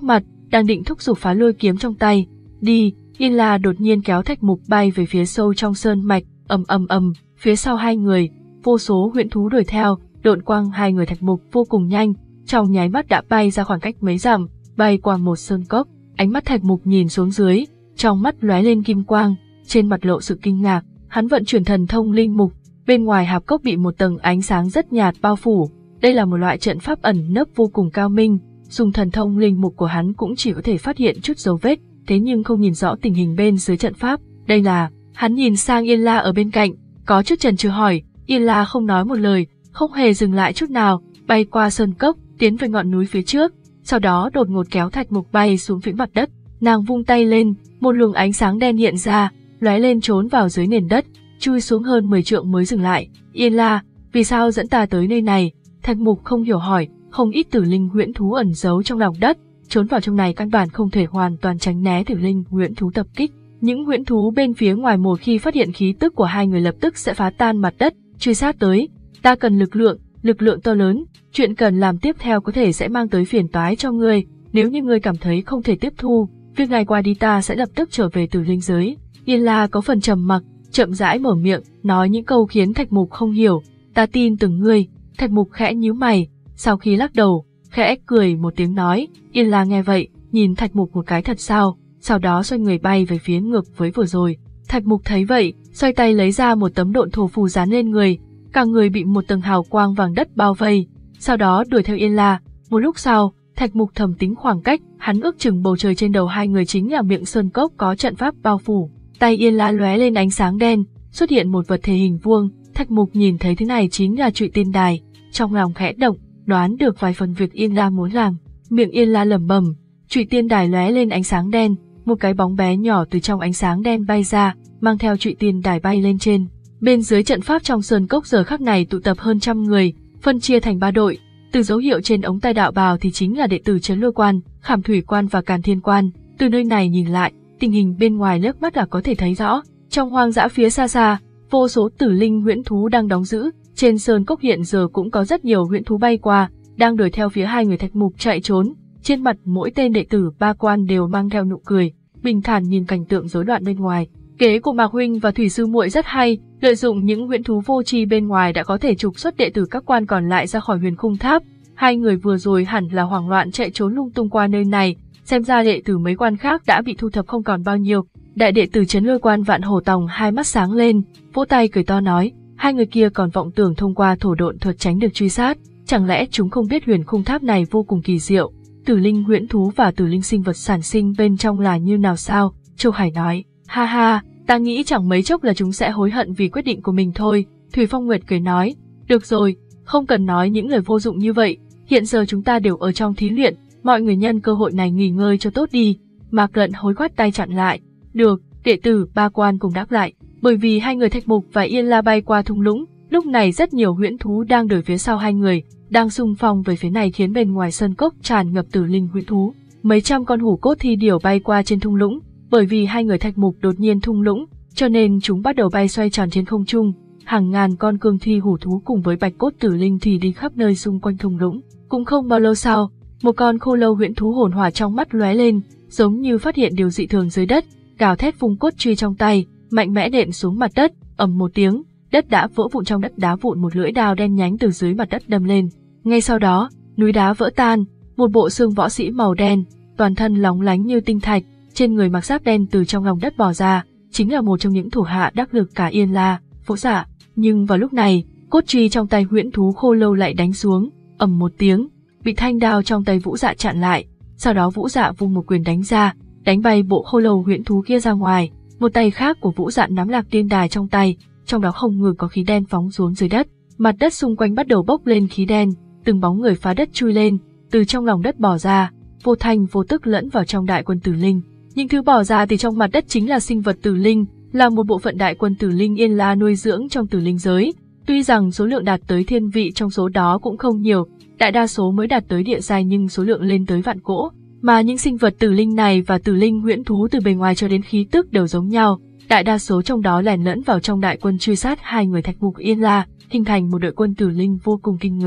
đang định thúc giục phá lôi kiếm trong tay. Đi, Yên La đột nhiên kéo Thạch Mục bay về phía sâu trong sơn mạch, ầm ầm ầm, phía sau hai người, vô số huyễn thú đuổi theo, độn quang hai người Thạch Mục vô cùng nhanh, trong nháy mắt đã bay ra khoảng cách mấy dặm, bay qua một sơn cốc. Ánh mắt Thạch Mục nhìn xuống dưới, trong mắt lóe lên kim quang, trên mặt lộ sự kinh ngạc, hắn vận chuyển thần thông linh mục, bên ngoài hạp cốc bị một tầng ánh sáng rất nhạt bao phủ. Đây là một loại trận pháp ẩn nấp vô cùng cao minh, dùng thần thông linh mục của hắn cũng chỉ có thể phát hiện chút dấu vết, thế nhưng không nhìn rõ tình hình bên dưới trận pháp. Đây là, hắn nhìn sang Yên La ở bên cạnh, có chút chần chừ hỏi. Yên La không nói một lời, không hề dừng lại chút nào, bay qua sơn cốc, tiến về ngọn núi phía trước, sau đó đột ngột kéo Thạch Mục bay xuống phía mặt đất. Nàng vung tay lên, một luồng ánh sáng đen hiện ra, lóe lên trốn vào dưới nền đất, chui xuống hơn mười trượng mới dừng lại. Yên La, vì sao dẫn ta tới nơi này? Thạch Mục không hiểu hỏi. Không ít tử linh huyễn thú ẩn giấu trong lòng đất, trốn vào trong này căn bản không thể hoàn toàn tránh né tử linh huyễn thú tập kích. Những huyễn thú bên phía ngoài một khi phát hiện khí tức của hai người lập tức sẽ phá tan mặt đất, truy sát tới. Ta cần lực lượng, lực lượng to lớn, chuyện cần làm tiếp theo có thể sẽ mang tới phiền toái cho ngươi. Nếu như ngươi cảm thấy không thể tiếp thu, việc này qua đi ta sẽ lập tức trở về tử linh giới. Yên La có phần trầm mặc, chậm rãi mở miệng, nói những câu khiến Thạch Mục không hiểu. Ta tin tưởng ngươi. Thạch Mục khẽ nhíu mày. Sau khi lắc đầu, khẽ cười một tiếng nói. Yên La nghe vậy, nhìn Thạch Mục một cái thật sao, sau đó xoay người bay về phía ngược với vừa rồi. Thạch Mục thấy vậy, xoay tay lấy ra một tấm độn thổ phù dán lên người, cả người bị một tầng hào quang vàng đất bao vây, sau đó đuổi theo Yên La. Một lúc sau, Thạch Mục thầm tính khoảng cách, hắn ước chừng bầu trời trên đầu hai người chính là miệng sơn cốc có trận pháp bao phủ. Tay Yên La lóe lên ánh sáng đen, xuất hiện một vật thể hình vuông. Thạch Mục nhìn thấy thứ này chính là Trụy Tiên Đài, trong lòng khẽ động, đoán được vài phần việc Yên La muốn làm. Miệng Yên La lẩm bẩm, Trụy Tiên Đài lóe lên ánh sáng đen, một cái bóng bé nhỏ từ trong ánh sáng đen bay ra, mang theo Trụy Tiên Đài bay lên trên. Bên dưới trận pháp trong sơn cốc giờ khắc này tụ tập hơn trăm người, phân chia thành ba đội. Từ dấu hiệu trên ống tay đạo bào thì chính là đệ tử Trấn Lôi Quan, Khảm Thủy Quan và Càn Thiên Quan. Từ nơi này nhìn lại, tình hình bên ngoài liếc mắt là có thể thấy rõ. Trong hoang dã phía xa xa, vô số tử linh huyễn thú đang đóng giữ. Trên sơn cốc hiện giờ cũng có rất nhiều huyễn thú bay qua, đang đuổi theo phía hai người Thạch Mục chạy trốn. Trên mặt mỗi tên đệ tử ba quan đều mang theo nụ cười, bình thản nhìn cảnh tượng rối loạn bên ngoài. Kế của Mạc huynh và Thủy sư muội rất hay, lợi dụng những huyễn thú vô tri bên ngoài đã có thể trục xuất đệ tử các quan còn lại ra khỏi Huyền Khung Tháp. Hai người vừa rồi hẳn là hoảng loạn chạy trốn lung tung qua nơi này, xem ra đệ tử mấy quan khác đã bị thu thập không còn bao nhiêu. Đại đệ tử Trấn Lôi Quan Vạn Hổ Tòng hai mắt sáng lên, vỗ tay cười to nói, hai người kia còn vọng tưởng thông qua thổ độn thuật tránh được truy sát, chẳng lẽ chúng không biết Huyền Khung Tháp này vô cùng kỳ diệu, tử linh huyễn thú và tử linh sinh vật sản sinh bên trong là như nào sao? Châu Hải nói, ha ha, ta nghĩ chẳng mấy chốc là chúng sẽ hối hận vì quyết định của mình thôi. Thủy Phong Nguyệt cười nói, được rồi, không cần nói những lời vô dụng như vậy, hiện giờ chúng ta đều ở trong thí luyện, mọi người nhân cơ hội này nghỉ ngơi cho tốt đi. Mạc Lận hối quát tay chặn lại, được, đệ tử ba quan cùng đáp lại. Bởi vì hai người Thạch Mục và Yên La bay qua thung lũng, lúc này rất nhiều huyễn thú đang đuổi phía sau hai người, đang xung phong về phía này khiến bên ngoài sơn cốc tràn ngập tử linh huyễn thú. Mấy trăm con hủ cốt thi điểu bay qua trên thung lũng, bởi vì hai người Thạch Mục đột nhiên thung lũng, cho nên chúng bắt đầu bay xoay tròn trên không trung. Hàng ngàn con cương thi hủ thú cùng với bạch cốt tử linh thì đi khắp nơi xung quanh thung lũng. Cũng không bao lâu sau, một con khô lâu huyễn thú hồn hỏa trong mắt lóe lên, giống như phát hiện điều dị thường dưới đất, gào thét vung cốt truy trong tay, mạnh mẽ đệm xuống mặt đất, ầm một tiếng, đất đã vỡ vụn, trong đất đá vụn một lưỡi đao đen nhánh từ dưới mặt đất đâm lên. Ngay sau đó, núi đá vỡ tan, một bộ xương võ sĩ màu đen, toàn thân lóng lánh như tinh thạch, trên người mặc giáp đen từ trong lòng đất bò ra, chính là một trong những thủ hạ đắc lực cả Yên La, Vũ Dạ. Nhưng vào lúc này, cốt truy trong tay huyễn thú khô lâu lại đánh xuống, ầm một tiếng, bị thanh đao trong tay Vũ Dạ chặn lại. Sau đó Vũ Dạ vung một quyền đánh ra, đánh bay bộ khô lâu huyễn thú kia ra ngoài. Một tay khác của Vũ Dạ nắm Lạc Tiên Đài trong tay, trong đó không ngừng có khí đen phóng xuống dưới đất. Mặt đất xung quanh bắt đầu bốc lên khí đen, từng bóng người phá đất chui lên, từ trong lòng đất bò ra, vô thanh vô tức lẫn vào trong đại quân tử linh. Những thứ bò ra từ trong mặt đất chính là sinh vật tử linh, là một bộ phận đại quân tử linh Yên La nuôi dưỡng trong tử linh giới. Tuy rằng số lượng đạt tới thiên vị trong số đó cũng không nhiều, đại đa số mới đạt tới địa giai, nhưng số lượng lên tới vạn cỗ. Mà những sinh vật tử linh này và tử linh huyễn thú từ bề ngoài cho đến khí tức đều giống nhau, đại đa số trong đó lẻn lẫn vào trong đại quân truy sát hai người Thạch Mục Yên La, hình thành một đội quân tử linh vô cùng kinh người.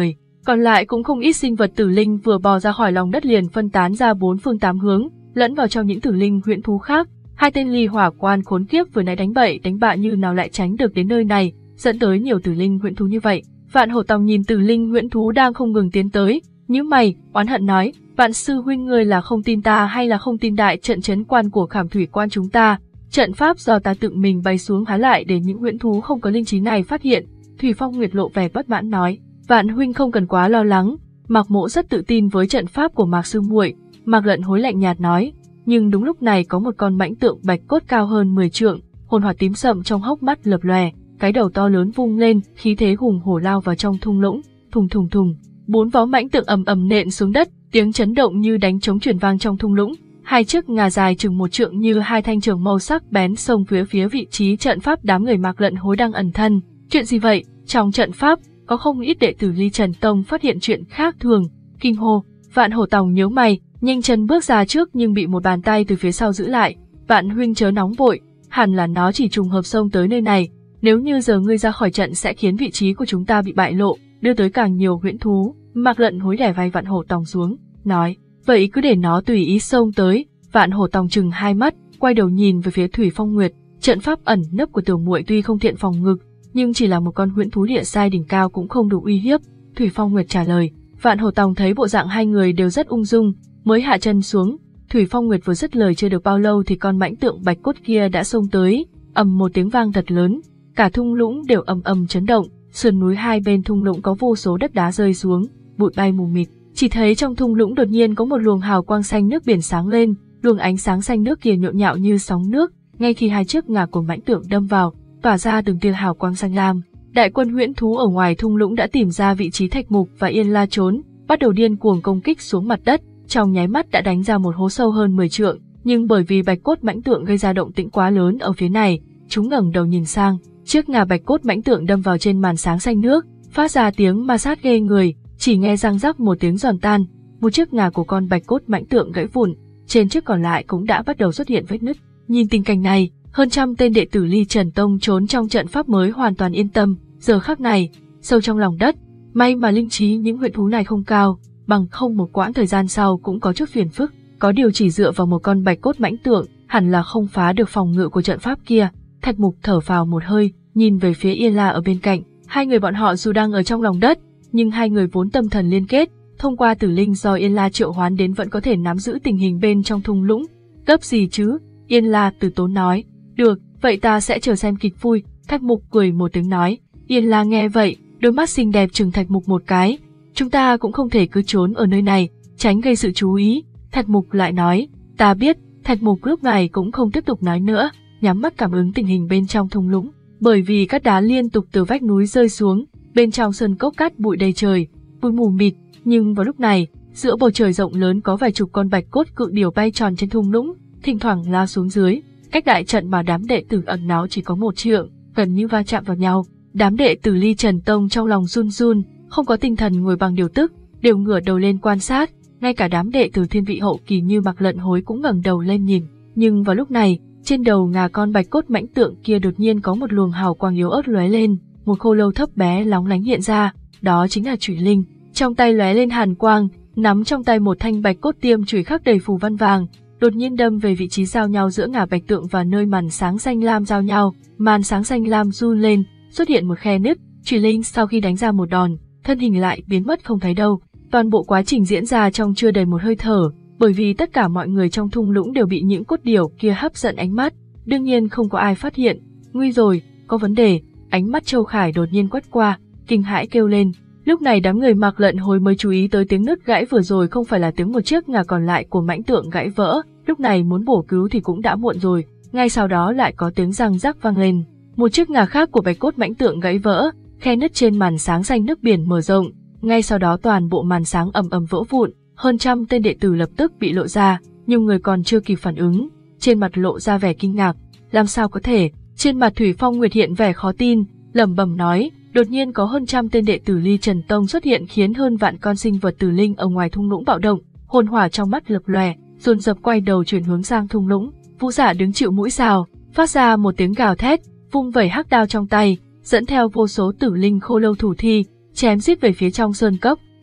Còn lại cũng không ít sinh vật tử linh vừa bò ra khỏi lòng đất liền phân tán ra bốn phương tám hướng, lẫn vào trong những tử linh huyễn thú khác. Hai tên ly hỏa quan khốn kiếp vừa nãy đánh bậy đánh bạ như nào lại tránh được đến nơi này, dẫn tới nhiều tử linh huyễn thú như vậy. Vạn Hổ Tòng nhìn tử linh huyễn thú đang không ngừng tiến tới, nhíu mày, oán hận nói, Vạn sư huynh ngươi là không tin ta hay là không tin đại trận trấn quan của Khảm Thủy quan chúng ta? Trận pháp do ta tự mình bày xuống há lại để những huyễn thú không có linh trí này phát hiện. Thủy Phong Nguyệt lộ vẻ bất mãn nói, Vạn huynh không cần quá lo lắng, Mạc Mỗ rất tự tin với trận pháp của Mạc sư muội. Mạc Lận Hối lạnh nhạt nói, nhưng đúng lúc này có một con mãnh tượng bạch cốt cao hơn mười trượng, hồn hỏa tím sậm trong hốc mắt lập lòe, cái đầu to lớn vung lên, khí thế hùng hổ lao vào trong thung lũng, thùng thùng thùng, bốn vó mãnh tượng ầm ầm nện xuống đất, tiếng chấn động như đánh trống truyền vang trong thung lũng. Hai chiếc ngà dài chừng một trượng như hai thanh trường màu sắc bén xông phía phía vị trí trận pháp đám người Mạc Lận Hối đang ẩn thân. Chuyện gì vậy? Trong trận pháp có không ít đệ tử Ly Trần Tông phát hiện chuyện khác thường, kinh hô. Vạn Hổ Tòng nhíu mày, nhanh chân bước ra trước nhưng bị một bàn tay từ phía sau giữ lại. Vạn huynh chớ nóng vội, hẳn là nó chỉ trùng hợp xông tới nơi này. Nếu như giờ ngươi ra khỏi trận sẽ khiến vị trí của chúng ta bị bại lộ, đưa tới càng nhiều huyễn thú. Mạc Lận Hối đè vai Vạn Hổ Tòng xuống, nói, vậy cứ để nó tùy ý xông tới. Vạn Hổ Tòng trừng hai mắt, quay đầu nhìn về phía Thủy Phong Nguyệt. Trận pháp ẩn nấp của tiểu muội tuy không thiện phòng ngự, nhưng chỉ là một con huyễn thú địa giai đỉnh cao cũng không đủ uy hiếp. Thủy Phong Nguyệt trả lời. Vạn Hổ Tòng thấy bộ dạng hai người đều rất ung dung, mới hạ chân xuống. Thủy Phong Nguyệt vừa dứt lời chưa được bao lâu thì con mãnh tượng bạch cốt kia đã xông tới, ầm một tiếng vang thật lớn, cả thung lũng đều ầm ầm chấn động, sườn núi hai bên thung lũng có vô số đất đá rơi xuống, bụi bay mù mịt. Chỉ thấy trong thung lũng đột nhiên có một luồng hào quang xanh nước biển sáng lên, luồng ánh sáng xanh nước kia nhộn nhạo như sóng nước, ngay khi hai chiếc ngà của mãnh tượng đâm vào, tỏa ra từng tia hào quang xanh lam. Đại quân huyễn thú ở ngoài thung lũng đã tìm ra vị trí Thạch Mục và Yên La trốn, bắt đầu điên cuồng công kích xuống mặt đất, trong nháy mắt đã đánh ra một hố sâu hơn mười trượng, nhưng bởi vì bạch cốt mãnh tượng gây ra động tĩnh quá lớn ở phía này, chúng ngẩng đầu nhìn sang, chiếc ngà bạch cốt mãnh tượng đâm vào trên màn sáng xanh nước, phát ra tiếng ma sát ghê người, chỉ nghe răng rắc một tiếng giòn tan, một chiếc ngà của con bạch cốt mãnh tượng gãy vụn, trên chiếc còn lại cũng đã bắt đầu xuất hiện vết nứt. Nhìn tình cảnh này, hơn trăm tên đệ tử Ly Trần Tông trốn trong trận pháp mới hoàn toàn yên tâm. Giờ khắc này, sâu trong lòng đất, may mà linh trí những huyễn thú này không cao, bằng không một quãng thời gian sau cũng có chút phiền phức. Có điều chỉ dựa vào một con bạch cốt mãnh tượng, hẳn là không phá được phòng ngự của trận pháp kia. Thạch Mục thở phào một hơi, nhìn về phía Yên La ở bên cạnh. Hai người bọn họ dù đang ở trong lòng đất, nhưng hai người vốn tâm thần liên kết, thông qua tử linh do Yên La triệu hoán đến vẫn có thể nắm giữ tình hình bên trong thung lũng. Gấp gì chứ? Yên La từ tốn nói. Được, vậy ta sẽ chờ xem kịch vui. Thạch Mục cười một tiếng nói. Yên La nghe vậy, đôi mắt xinh đẹp trừng Thạch Mục một cái. Chúng ta cũng không thể cứ trốn ở nơi này, tránh gây sự chú ý. Thạch Mục lại nói, ta biết. Thạch Mục lúc này cũng không tiếp tục nói nữa, nhắm mắt cảm ứng tình hình bên trong thung lũng. Bởi vì cát đá liên tục từ vách núi rơi xuống, bên trong sơn cốc cát bụi đầy trời, bụi mù mịt. Nhưng vào lúc này, giữa bầu trời rộng lớn có vài chục con bạch cốt cự điểu bay tròn trên thung lũng, thỉnh thoảng lao xuống dưới. Cách đại trận mà đám đệ tử ẩn náu chỉ có một trượng, gần như va chạm vào nhau. Đám đệ tử Ly Trần Tông trong lòng run run, không có tinh thần ngồi bằng điều tức, đều ngửa đầu lên quan sát. Ngay cả đám đệ tử thiên vị hậu kỳ như Mạc Lận Hối cũng ngẩng đầu lên nhìn. Nhưng vào lúc này, trên đầu ngà con bạch cốt mãnh tượng kia đột nhiên có một luồng hào quang yếu ớt lóe lên, một khô lâu thấp bé lóng lánh hiện ra, đó chính là chủy linh. Trong tay lóe lên hàn quang, nắm trong tay một thanh bạch cốt tiêm chùy khắc đầy phù văn vàng, đột nhiên đâm về vị trí giao nhau giữa ngà bạch tượng và nơi màn sáng xanh lam giao nhau. Màn sáng xanh lam run lên, xuất hiện một khe nứt. Chủy linh sau khi đánh ra một đòn, thân hình lại biến mất không thấy đâu. Toàn bộ quá trình diễn ra trong chưa đầy một hơi thở, bởi vì tất cả mọi người trong thung lũng đều bị những cốt điểu kia hấp dẫn ánh mắt, đương nhiên không có ai phát hiện. Nguy rồi, có vấn đề. Ánh mắt Châu Khải đột nhiên quét qua, kinh hãi kêu lên. Lúc này đám người Mạc Lận Hối mới chú ý tới tiếng nứt gãy vừa rồi không phải là tiếng một chiếc ngà còn lại của mãnh tượng gãy vỡ, lúc này muốn bổ cứu thì cũng đã muộn rồi. Ngay sau đó lại có tiếng răng rắc vang lên, một chiếc ngà khác của bạch cốt mãnh tượng gãy vỡ, khe nứt trên màn sáng xanh nước biển mở rộng. Ngay sau đó toàn bộ màn sáng ầm ầm vỡ vụn, hơn trăm tên đệ tử lập tức bị lộ ra, nhiều người còn chưa kịp phản ứng, trên mặt lộ ra vẻ kinh ngạc. Làm sao có thể? Trên mặt Thủy Phong Nguyệt hiện vẻ khó tin, lẩm bẩm nói, đột nhiên có hơn trăm tên đệ tử Ly Trần Tông xuất hiện khiến hơn vạn con sinh vật tử linh ở ngoài thung lũng bạo động, hồn hỏa trong mắt lập lòe, dồn dập quay đầu chuyển hướng sang thung lũng. Vũ Giả đứng chịu mũi sào, phát ra một tiếng gào thét, vung vẩy hắc đao trong tay, dẫn theo vô số tử linh khô lâu thủ thi, chém giết về phía trong sơn cốc.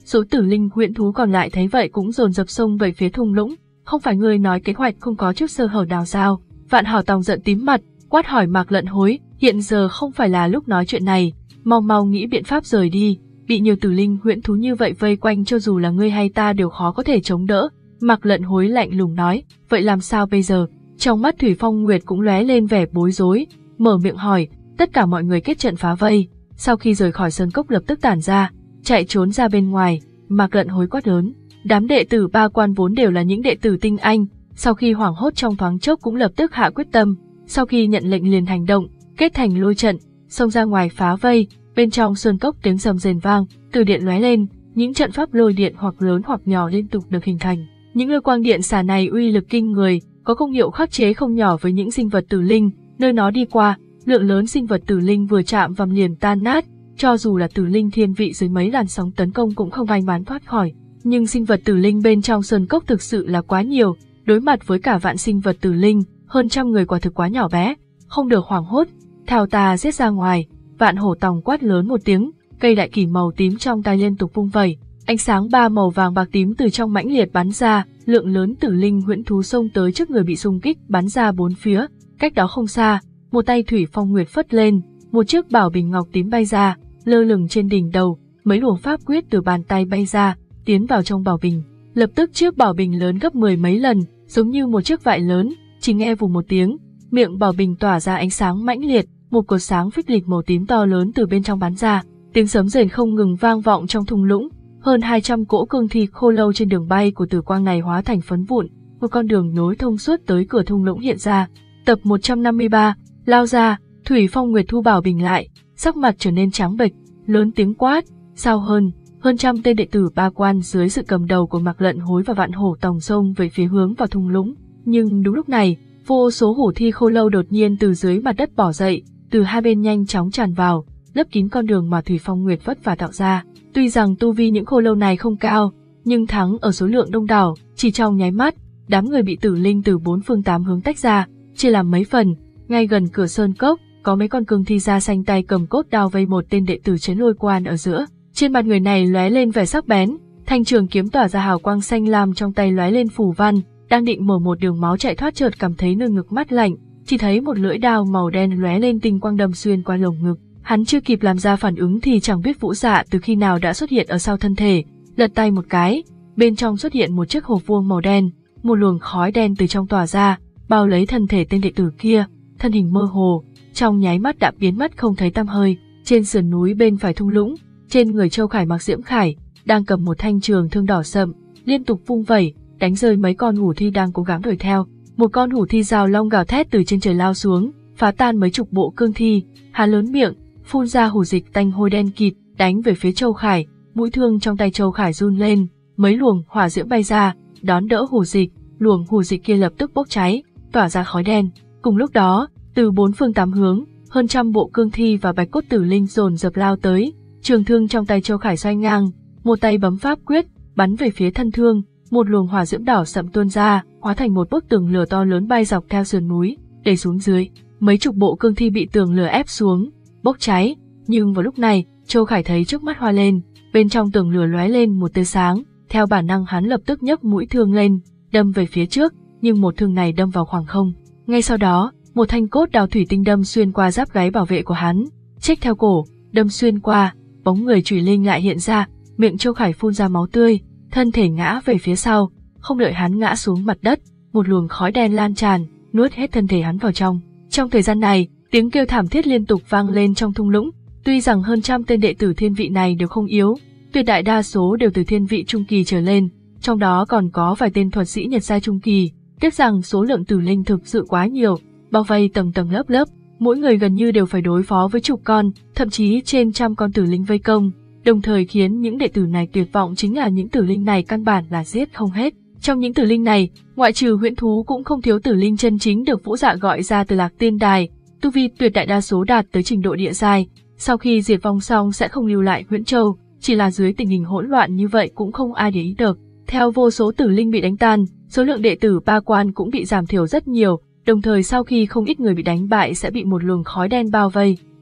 Số tử linh huyễn thú còn lại thấy vậy cũng dồn dập xông về phía thung lũng. Không phải ngươi nói kế hoạch không có chút sơ hở nào sao? Vạn Hảo Tòng giận tím mặt, quát hỏi Mạc Lận Hối, hiện giờ không phải là lúc nói chuyện này, mau mau nghĩ biện pháp rời đi. Bị nhiều tử linh huyễn thú như vậy vây quanh, cho dù là ngươi hay ta đều khó có thể chống đỡ. Mạc Lận Hối lạnh lùng nói, vậy làm sao bây giờ? Trong mắt Thủy Phong Nguyệt cũng lóe lên vẻ bối rối, mở miệng hỏi. Tất cả mọi người kết trận phá vây, sau khi rời khỏi sơn cốc lập tức tản ra, chạy trốn ra bên ngoài. Mạc Lận Hối quát lớn. Đám đệ tử ba quan vốn đều là những đệ tử tinh anh, sau khi hoảng hốt trong thoáng chốc cũng lập tức hạ quyết tâm, sau khi nhận lệnh liền hành động, kết thành lôi trận, xông ra ngoài phá vây. Bên trong sơn cốc tiếng rầm rền vang, từ điện lóe lên, những trận pháp lôi điện hoặc lớn hoặc nhỏ liên tục được hình thành. Những lôi quang điện xả này uy lực kinh người, có công hiệu khắc chế không nhỏ với những sinh vật tử linh, nơi nó đi qua, lượng lớn sinh vật tử linh vừa chạm vào liền tan nát, cho dù là tử linh thiên vị dưới mấy làn sóng tấn công cũng không may mắn thoát khỏi. Nhưng sinh vật tử linh bên trong sơn cốc thực sự là quá nhiều, đối mặt với cả vạn sinh vật tử linh, hơn trăm người quả thực quá nhỏ bé, không được hoảng hốt, thao ta giết ra ngoài. Vạn Hổ Tòng quát lớn một tiếng, cây đại kỷ màu tím trong tay liên tục vung vẩy, ánh sáng ba màu vàng bạc tím từ trong mãnh liệt bắn ra, lượng lớn tử linh huyễn thú xông tới trước người bị xung kích bắn ra bốn phía. Cách đó không xa, một tay Thủy Phong Nguyệt phất lên, một chiếc bảo bình ngọc tím bay ra, lơ lửng trên đỉnh đầu, mấy luồng pháp quyết từ bàn tay bay ra, tiến vào trong bảo bình. Lập tức chiếc bảo bình lớn gấp mười mấy lần, giống như một chiếc vại lớn, chỉ nghe vù một tiếng, miệng bảo bình tỏa ra ánh sáng mãnh liệt, một cột sáng phích lịch màu tím to lớn từ bên trong bắn ra, tiếng sấm rền không ngừng vang vọng trong thung lũng. Hơn hai trăm cỗ cương thi khô lâu trên đường bay của tử quang này hóa thành phấn vụn, một con đường nối thông suốt tới cửa thung lũng hiện ra. Tập một trăm năm mươi ba, lao ra. Thủy Phong Nguyệt thu bảo bình lại, sắc mặt trở nên trắng bệch, lớn tiếng quát, sao hơn. Hơn trăm tên đệ tử ba quan dưới sự cầm đầu của Mạc Lận Hối và Vạn Hổ Tòng xông về phía hướng vào thung lũng. Nhưng đúng lúc này, vô số hổ thi khô lâu đột nhiên từ dưới mặt đất bỏ dậy, từ hai bên nhanh chóng tràn vào, lấp kín con đường mà Thủy Phong Nguyệt vất vả tạo ra. Tuy rằng tu vi những khô lâu này không cao, nhưng thắng ở số lượng đông đảo, chỉ trong nháy mắt, đám người bị tử linh từ bốn phương tám hướng tách ra, chia làm mấy phần. Ngay gần cửa sơn cốc, có mấy con cương thi da xanh tay cầm cốt đao vây một tên đệ tử Trấn Lôi Quan ở giữa. Trên mặt người này lóe lên vẻ sắc bén, thanh trường kiếm tỏa ra hào quang xanh lam, trong tay lóe lên phù văn, đang định mở một đường máu chạy thoát, chợt cảm thấy nơi ngực mát lạnh, chỉ thấy một lưỡi đao màu đen lóe lên tinh quang đâm xuyên qua lồng ngực. Hắn chưa kịp làm ra phản ứng thì chẳng biết Vũ Dạ từ khi nào đã xuất hiện ở sau thân thể, lật tay một cái, bên trong xuất hiện một chiếc hộp vuông màu đen, một luồng khói đen từ trong tỏa ra, bao lấy thân thể tên đệ tử kia, thân hình mơ hồ, trong nháy mắt đã biến mất không thấy tăm hơi. Trên sườn núi bên phải thung lũng, trên người Châu Khải mặc diễm khải, đang cầm một thanh trường thương đỏ sậm, liên tục vung vẩy, đánh rơi mấy con hủ thi đang cố gắng đuổi theo. Một con hủ thi rào long gào thét từ trên trời lao xuống, phá tan mấy chục bộ cương thi, hắn lớn miệng, phun ra hủ dịch tanh hôi đen kịt, đánh về phía Châu Khải. Mũi thương trong tay Châu Khải run lên, mấy luồng hỏa diễm bay ra, đón đỡ hủ dịch, luồng hủ dịch kia lập tức bốc cháy, tỏa ra khói đen. Cùng lúc đó, từ bốn phương tám hướng, hơn trăm bộ cương thi và bạch cốt tử linh dồn dập lao tới. Trường thương trong tay Châu Khải xoay ngang, một tay bấm pháp quyết, bắn về phía thân thương, một luồng hỏa diễm đỏ sậm tuôn ra, hóa thành một bức tường lửa to lớn bay dọc theo sườn núi, để xuống dưới. Mấy chục bộ cương thi bị tường lửa ép xuống, bốc cháy. Nhưng vào lúc này, Châu Khải thấy trước mắt hoa lên, bên trong tường lửa lóe lên một tia sáng, theo bản năng hắn lập tức nhấc mũi thương lên, đâm về phía trước, nhưng một thương này đâm vào khoảng không. Ngay sau đó, một thanh cốt đào thủy tinh đâm xuyên qua giáp gáy bảo vệ của hắn, chếch theo cổ, đâm xuyên qua, bóng người Chủy Linh lại hiện ra, miệng Châu Khải phun ra máu tươi, thân thể ngã về phía sau, không đợi hắn ngã xuống mặt đất, một luồng khói đen lan tràn, nuốt hết thân thể hắn vào trong. Trong thời gian này, tiếng kêu thảm thiết liên tục vang lên trong thung lũng. Tuy rằng hơn trăm tên đệ tử thiên vị này đều không yếu, tuyệt đại đa số đều từ thiên vị trung kỳ trở lên, trong đó còn có vài tên thuật sĩ nhật giai trung kỳ. Tiếc rằng số lượng tử linh thực sự quá nhiều, bao vây tầng tầng lớp lớp, mỗi người gần như đều phải đối phó với chục con, thậm chí trên trăm con tử linh vây công. Đồng thời khiến những đệ tử này tuyệt vọng chính là những tử linh này căn bản là giết không hết. Trong những tử linh này, ngoại trừ huyễn thú cũng không thiếu tử linh chân chính được Vũ Dạ gọi ra từ Lạc Tiên Đài, tu vi tuyệt đại đa số đạt tới trình độ địa giai. Sau khi diệt vong xong sẽ không lưu lại Huyễn Châu, chỉ là dưới tình hình hỗn loạn như vậy cũng không ai để ý được. Theo vô số tử linh bị đánh tan, số lượng đệ tử ba quan cũng bị giảm thiểu rất nhiều, đồng thời sau khi không ít người bị đánh bại sẽ bị một luồng khói đen bao vây,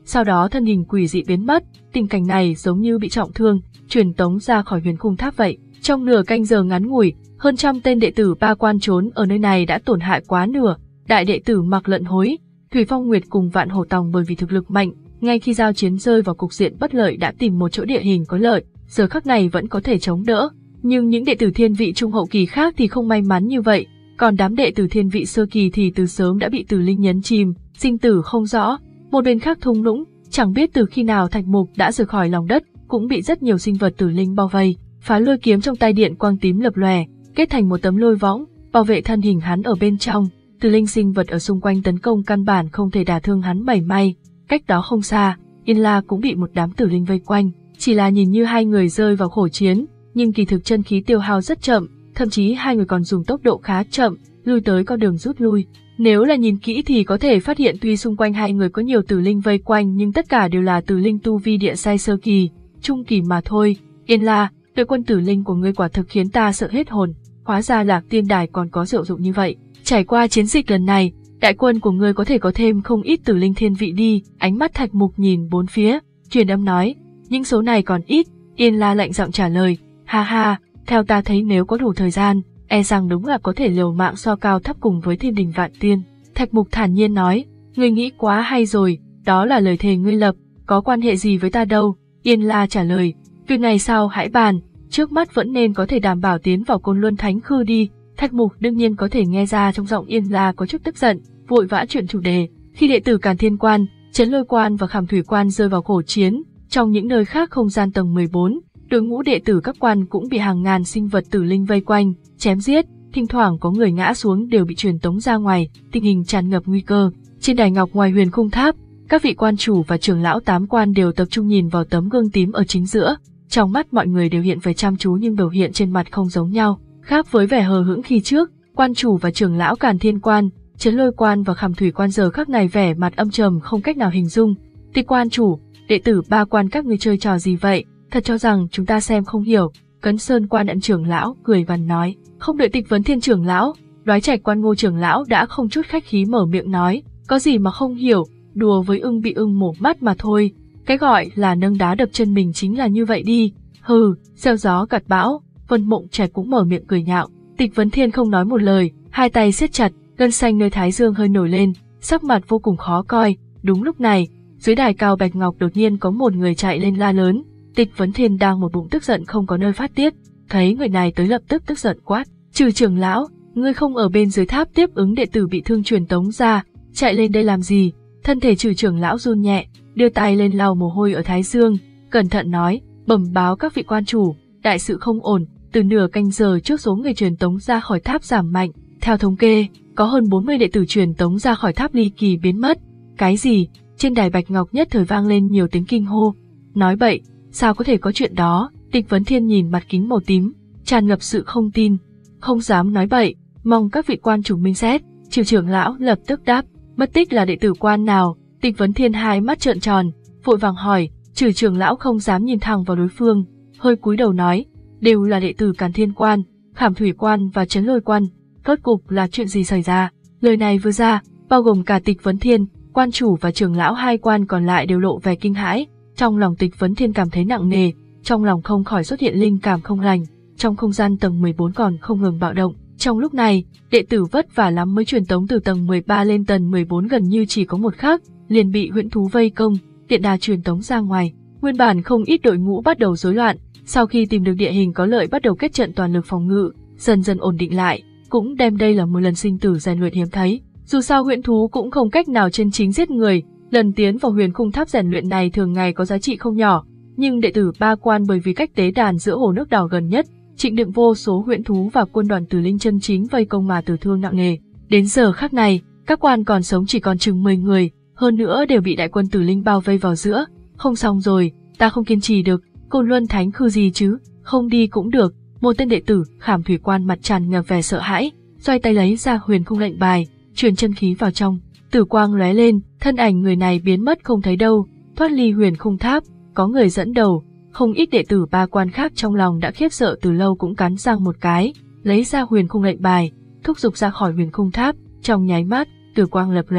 sau đó thân hình quỷ dị biến mất, tình cảnh này giống như bị trọng thương, truyền tống ra khỏi huyền khung tháp vậy. Trong nửa canh giờ ngắn ngủi, hơn trăm tên đệ tử ba quan trốn ở nơi này đã tổn hại quá nửa. Đại đệ tử Mặc Lận Hối, Thủy Phong Nguyệt cùng Vạn Hổ Tòng bởi vì thực lực mạnh, ngay khi giao chiến rơi vào cục diện bất lợi đã tìm một chỗ địa hình có lợi, giờ khắc này vẫn có thể chống đỡ. Nhưng những đệ tử thiên vị trung hậu kỳ khác thì không may mắn như vậy, còn đám đệ tử thiên vị sơ kỳ thì từ sớm đã bị tử linh nhấn chìm, sinh tử không rõ. Một bên khác thung lũng, chẳng biết từ khi nào Thạch Mục đã rời khỏi lòng đất, cũng bị rất nhiều sinh vật tử linh bao vây. Phá lôi kiếm trong tay điện quang tím lập lòe, kết thành một tấm lôi võng, bảo vệ thân hình hắn ở bên trong. Tử linh sinh vật ở xung quanh tấn công căn bản không thể đả thương hắn mảy may. Cách đó không xa, Yên La cũng bị một đám tử linh vây quanh, chỉ là nhìn như hai người rơi vào khổ chiến, nhưng kỳ thực chân khí tiêu hao rất chậm, thậm chí hai người còn dùng tốc độ khá chậm, lui tới con đường rút lui. Nếu là nhìn kỹ thì có thể phát hiện tuy xung quanh hai người có nhiều tử linh vây quanh nhưng tất cả đều là tử linh tu vi địa sai sơ kỳ, trung kỳ mà thôi. Yên La, đội quân tử linh của ngươi quả thực khiến ta sợ hết hồn, hóa ra Lạc Tiên Đài còn có diệu dụng như vậy. Trải qua chiến dịch lần này, đại quân của ngươi có thể có thêm không ít tử linh thiên vị đi. Ánh mắt Thạch Mục nhìn bốn phía, truyền âm nói, những số này còn ít. Yên La lạnh giọng trả lời, ha ha, theo ta thấy nếu có đủ thời gian, e rằng đúng là có thể liều mạng so cao thấp cùng với thiên đình vạn tiên. Thạch Mục thản nhiên nói, ngươi nghĩ quá hay rồi, đó là lời thề ngươi lập, có quan hệ gì với ta đâu. Yên La trả lời, việc này sao hãy bàn, trước mắt vẫn nên có thể đảm bảo tiến vào Côn Luân Thánh Khư đi. Thạch Mục đương nhiên có thể nghe ra trong giọng Yên La có chút tức giận, vội vã chuyển chủ đề. Khi đệ tử Càn Thiên Quan, Trấn Lôi Quan và Khảm Thủy Quan rơi vào khổ chiến, trong những nơi khác không gian tầng mười bốn, đội ngũ đệ tử các quan cũng bị hàng ngàn sinh vật tử linh vây quanh, chém giết, thỉnh thoảng có người ngã xuống đều bị truyền tống ra ngoài, tình hình tràn ngập nguy cơ. Trên đài ngọc ngoài huyền khung tháp, các vị quan chủ và trưởng lão tám quan đều tập trung nhìn vào tấm gương tím ở chính giữa, trong mắt mọi người đều hiện vẻ chăm chú nhưng biểu hiện trên mặt không giống nhau. Khác với vẻ hờ hững khi trước, quan chủ và trưởng lão Càn Thiên Quan, Trấn Lôi Quan và Khảm Thủy Quan giờ khắc này vẻ mặt âm trầm không cách nào hình dung. Tịch quan chủ, đệ tử ba quan các ngươi chơi trò gì vậy? Thật cho rằng chúng ta xem không hiểu. Cấn Sơn Quan ẩn trưởng lão cười vằn nói. Không đợi Tịch Vấn Thiên trưởng lão, Đoái Trạch Quan Ngô trưởng lão đã không chút khách khí mở miệng nói, có gì mà không hiểu, đùa với ưng bị ưng mổ mắt mà thôi. Cái gọi là nâng đá đập chân mình chính là như vậy đi. Hừ, gieo gió gặt bão. Vân Mộng Trạch cũng mở miệng cười nhạo. Tịch Vấn Thiên không nói một lời, hai tay siết chặt, gân xanh nơi thái dương hơi nổi lên, sắc mặt vô cùng khó coi. Đúng lúc này, dưới đài cao bạch ngọc đột nhiên có một người chạy lên la lớn. Tịch Vấn Thiên đang một bụng tức giận không có nơi phát tiết, thấy người này tới lập tức tức giận quát, Trừ trưởng lão, ngươi không ở bên dưới tháp tiếp ứng đệ tử bị thương truyền tống ra, chạy lên đây làm gì? Thân thể Trừ trưởng lão run nhẹ, đưa tay lên lau mồ hôi ở thái dương, cẩn thận nói, bẩm báo các vị quan chủ, đại sự không ổn, từ nửa canh giờ trước số người truyền tống ra khỏi tháp giảm mạnh, theo thống kê, có hơn bốn mươi đệ tử truyền tống ra khỏi tháp ly kỳ biến mất. Cái gì? Trên đài bạch ngọc nhất thời vang lên nhiều tiếng kinh hô. Nói bậy, sao có thể có chuyện đó? Tịch Vấn Thiên nhìn mặt kính màu tím, tràn ngập sự không tin. Không dám nói bậy, mong các vị quan chủ minh xét. Trừ trưởng lão lập tức đáp, mất tích là đệ tử quan nào? Tịch Vấn Thiên hai mắt trợn tròn, vội vàng hỏi. Trừ trưởng lão không dám nhìn thẳng vào đối phương, hơi cúi đầu nói, đều là đệ tử Càn Thiên Quan, Khảm Thủy Quan và Trấn Lôi Quan. Rốt cục là chuyện gì xảy ra? Lời này vừa ra, bao gồm cả Tịch Vấn Thiên, quan chủ và trưởng lão hai quan còn lại đều lộ vẻ kinh hãi. Trong lòng Tịch Vấn Thiên cảm thấy nặng nề, trong lòng không khỏi xuất hiện linh cảm không lành. Trong không gian tầng mười bốn còn không ngừng bạo động. Trong lúc này, đệ tử vất vả lắm mới truyền tống từ tầng mười ba lên tầng mười bốn gần như chỉ có một khắc, liền bị huyễn thú vây công, điện đà truyền tống ra ngoài. Nguyên bản không ít đội ngũ bắt đầu rối loạn, sau khi tìm được địa hình có lợi bắt đầu kết trận toàn lực phòng ngự, dần dần ổn định lại, cũng đem đây là một lần sinh tử rèn luyện hiếm thấy. Dù sao huyễn thú cũng không cách nào chân chính giết người, lần tiến vào huyền khung tháp rèn luyện này thường ngày có giá trị không nhỏ, nhưng đệ tử ba quan bởi vì cách tế đàn giữa hồ nước đỏ gần nhất, trịnh đựng vô số huyễn thú và quân đoàn tử linh chân chính vây công mà tử thương nặng nề. Đến giờ khắc này, các quan còn sống chỉ còn chừng mười người, hơn nữa đều bị đại quân tử linh bao vây vào giữa. Không xong rồi, ta không kiên trì được, Côn Luân Thánh Khư gì chứ, không đi cũng được. Một tên đệ tử Khảm Thủy Quan mặt tràn ngập vẻ sợ hãi, xoay tay lấy ra huyền khung lệnh bài, truyền chân khí vào trong, tử quang lóe lên, thân ảnh người này biến mất không thấy đâu, thoát ly huyền khung tháp. Có người dẫn đầu, không ít đệ tử ba quan khác trong lòng đã khiếp sợ từ lâu cũng cắn răng một cái, lấy ra huyền khung lệnh bài, thúc giục ra khỏi huyền khung tháp. Trong nháy mắt, tử quang lập lòe,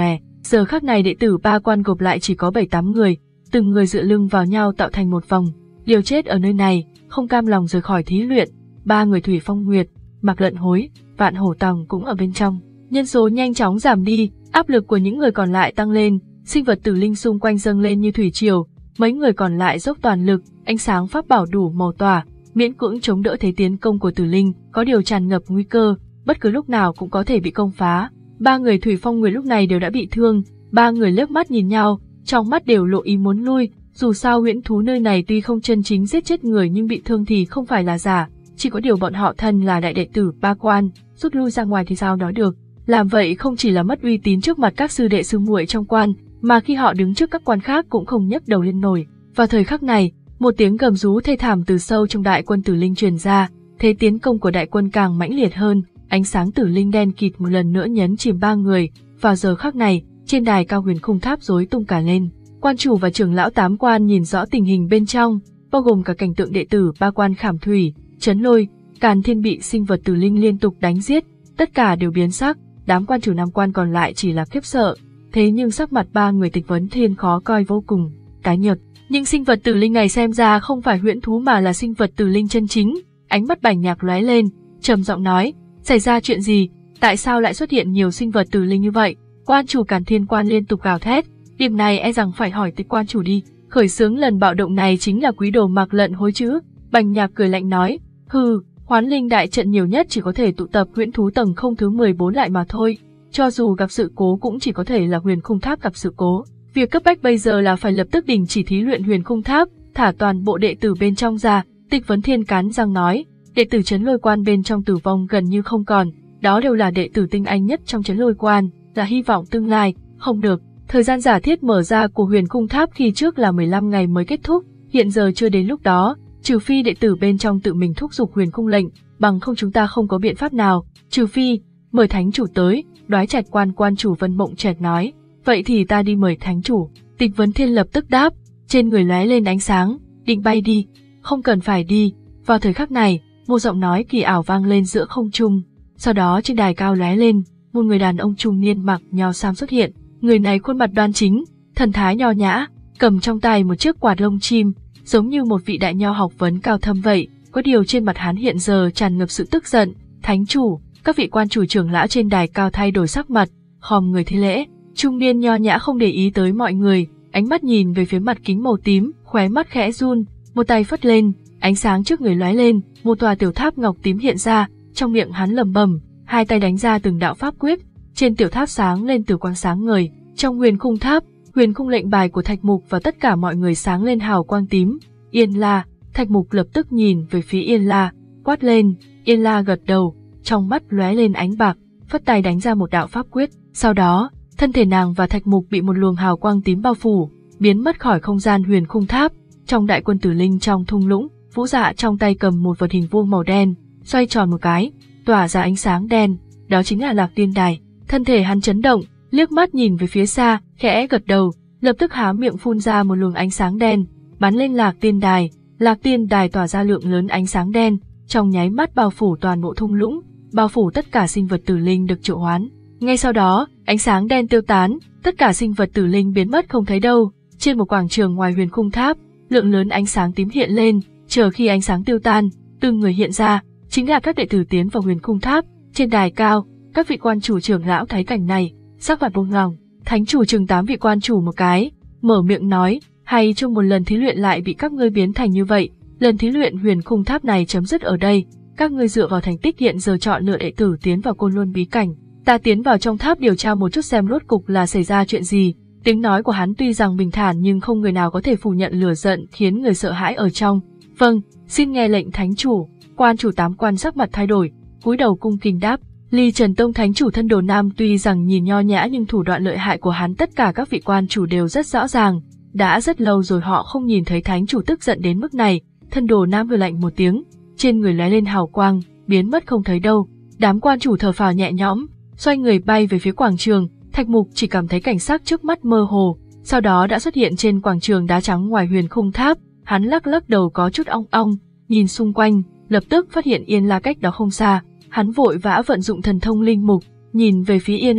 Giờ khắc này đệ tử ba quan gộp lại chỉ có bảy tám người, từng người dựa lưng vào nhau tạo thành một vòng, liều chết ở nơi này, không cam lòng rời khỏi thí luyện. Ba người Thủy Phong Nguyệt, Mạc Lận Hối, Vạn Hổ Tòng cũng ở bên trong. Nhân số nhanh chóng giảm đi, áp lực của những người còn lại tăng lên, sinh vật tử linh xung quanh dâng lên như thủy triều, mấy người còn lại dốc toàn lực, ánh sáng pháp bảo đủ màu tỏa, miễn cưỡng chống đỡ thế tiến công của tử linh, có điều tràn ngập nguy cơ, bất cứ lúc nào cũng có thể bị công phá. Ba người Thủy Phong Nguyệt lúc này đều đã bị thương, ba người liếc mắt nhìn nhau, trong mắt đều lộ ý muốn lui, dù sao huyễn thú nơi này tuy không chân chính giết chết người nhưng bị thương thì không phải là giả, chỉ có điều bọn họ thân là đại đệ tử ba quan, rút lui ra ngoài thì sao nói được. Làm vậy không chỉ là mất uy tín trước mặt các sư đệ sư muội trong quan, mà khi họ đứng trước các quan khác cũng không nhấc đầu lên nổi. Vào thời khắc này, một tiếng gầm rú thê thảm từ sâu trong đại quân tử linh truyền ra, thế tiến công của đại quân càng mãnh liệt hơn, ánh sáng tử linh đen kịt một lần nữa nhấn chìm ba người. Vào giờ khắc này, trên đài cao huyền khung tháp rối tung cả lên. Quan chủ và trưởng lão tám quan nhìn rõ tình hình bên trong, bao gồm cả cảnh tượng đệ tử ba quan Khảm Thủy, Chấn Lôi, Càn Thiên bị sinh vật tử linh liên tục đánh giết, tất cả đều biến sắc. Đám quan chủ năm quan còn lại chỉ là khiếp sợ, thế nhưng sắc mặt ba người Tịch Vấn Thiên khó coi vô cùng, tái nhợt. Nhưng sinh vật tử linh này xem ra không phải huyễn thú mà là sinh vật tử linh chân chính. Ánh mắt Bành Nhạc lóe lên, trầm giọng nói: xảy ra chuyện gì? Tại sao lại xuất hiện nhiều sinh vật tử linh như vậy? Quan chủ Càn Thiên quan liên tục gào thét. Điểm này e rằng phải hỏi Tịch quan chủ đi. Khởi xướng lần bạo động này chính là quý đồ Mạc Lận Hối chứ? Bành Nhạc cười lạnh nói: hừ, Hoán linh đại trận nhiều nhất chỉ có thể tụ tập huyễn thú tầng không thứ mười bốn lại mà thôi. Cho dù gặp sự cố cũng chỉ có thể là huyền khung tháp gặp sự cố. Việc cấp bách bây giờ là phải lập tức đình chỉ thí luyện huyền khung tháp, thả toàn bộ đệ tử bên trong ra. Tịch Vấn Thiên cắn răng nói, đệ tử Chấn Lôi quan bên trong tử vong gần như không còn, đó đều là đệ tử tinh anh nhất trong Chấn Lôi quan, là hy vọng tương lai. Không được, thời gian giả thiết mở ra của huyền khung tháp khi trước là mười lăm ngày mới kết thúc, hiện giờ chưa đến lúc đó. Trừ phi đệ tử bên trong tự mình thúc giục huyền khung lệnh, bằng không chúng ta không có biện pháp nào. Trừ phi mời thánh chủ tới. Đoái Trạch quan quan chủ Vân Mộng Trạch nói. Vậy thì ta đi mời thánh chủ. Tịch Vấn Thiên lập tức đáp, trên người lóe lên ánh sáng, định bay đi. Không cần phải đi. Vào thời khắc này, một giọng nói kỳ ảo vang lên giữa không trung. Sau đó trên đài cao lóe lên, một người đàn ông trung niên mặc nho sam xuất hiện. Người này khuôn mặt đoan chính, thần thái nho nhã, cầm trong tay một chiếc quạt lông chim, giống như một vị đại nho học vấn cao thâm vậy. Có điều trên mặt hắn hiện giờ tràn ngập sự tức giận. Thánh chủ, các vị quan chủ trưởng lão trên đài cao thay đổi sắc mặt, khom người thi lễ. Trung niên nho nhã không để ý tới mọi người, ánh mắt nhìn về phía mặt kính màu tím, khóe mắt khẽ run, một tay phất lên, ánh sáng trước người lóe lên, một tòa tiểu tháp ngọc tím hiện ra, trong miệng hắn lẩm bẩm, hai tay đánh ra từng đạo pháp quyết, trên tiểu tháp sáng lên tử quang sáng ngời. Trong huyền khung tháp, huyền khung lệnh bài của Thạch Mục và tất cả mọi người sáng lên hào quang tím. Yên La, Thạch Mục lập tức nhìn về phía Yên La, quát lên. Yên La gật đầu, trong mắt lóe lên ánh bạc, phất tay đánh ra một đạo pháp quyết. Sau đó, thân thể nàng và Thạch Mục bị một luồng hào quang tím bao phủ, biến mất khỏi không gian huyền khung tháp. Trong đại quân tử linh trong thung lũng, Vũ Dạ trong tay cầm một vật hình vuông màu đen, xoay tròn một cái, tỏa ra ánh sáng đen, đó chính là Lạc Tiên Đài. Thân thể hắn chấn động, liếc mắt nhìn về phía xa, khẽ gật đầu, lập tức há miệng phun ra một luồng ánh sáng đen, bắn lên Lạc Tiên Đài. Lạc Tiên Đài tỏa ra lượng lớn ánh sáng đen, trong nháy mắt bao phủ toàn bộ thung lũng, bao phủ tất cả sinh vật tử linh được triệu hoán. Ngay sau đó, ánh sáng đen tiêu tán, tất cả sinh vật tử linh biến mất không thấy đâu. Trên một quảng trường ngoài huyền khung tháp, lượng lớn ánh sáng tím hiện lên, chờ khi ánh sáng tiêu tan, từng người hiện ra, chính là các đệ tử tiến vào huyền khung tháp. Trên đài cao, các vị quan chủ trưởng lão thấy cảnh này, sắc mặt buông lỏng. Thánh chủ chừng tám vị quan chủ một cái, mở miệng nói, hay trong một lần thí luyện lại bị các ngươi biến thành như vậy, lần thí luyện huyền khung tháp này chấm dứt ở đây, các ngươi dựa vào thành tích hiện giờ chọn lựa đệ tử tiến vào Côn Luân bí cảnh, ta tiến vào trong tháp điều tra một chút xem rốt cục là xảy ra chuyện gì. Tiếng nói của hắn tuy rằng bình thản nhưng không người nào có thể phủ nhận lửa giận khiến người sợ hãi ở trong. Vâng, xin nghe lệnh thánh chủ. Quan chủ tám quan sắc mặt thay đổi, cúi đầu cung kính đáp. Ly Trần Tông thánh chủ thân đồ nam tuy rằng nhìn nho nhã nhưng thủ đoạn lợi hại của hắn tất cả các vị quan chủ đều rất rõ ràng. Đã rất lâu rồi họ không nhìn thấy thánh chủ tức giận đến mức này. Thân đồ nam vừa lạnh một tiếng, trên người lóe lên hào quang, biến mất không thấy đâu. Đám quan chủ thở phào nhẹ nhõm, xoay người bay về phía quảng trường. Thạch Mục chỉ cảm thấy cảnh sắc trước mắt mơ hồ, sau đó đã xuất hiện trên quảng trường đá trắng ngoài huyền khung tháp. Hắn lắc lắc đầu có chút ong ong, nhìn xung quanh, lập tức phát hiện Yên La cách đó không xa. Hắn vội vã vận dụng thần thông linh mục, nhìn về phía Yên La,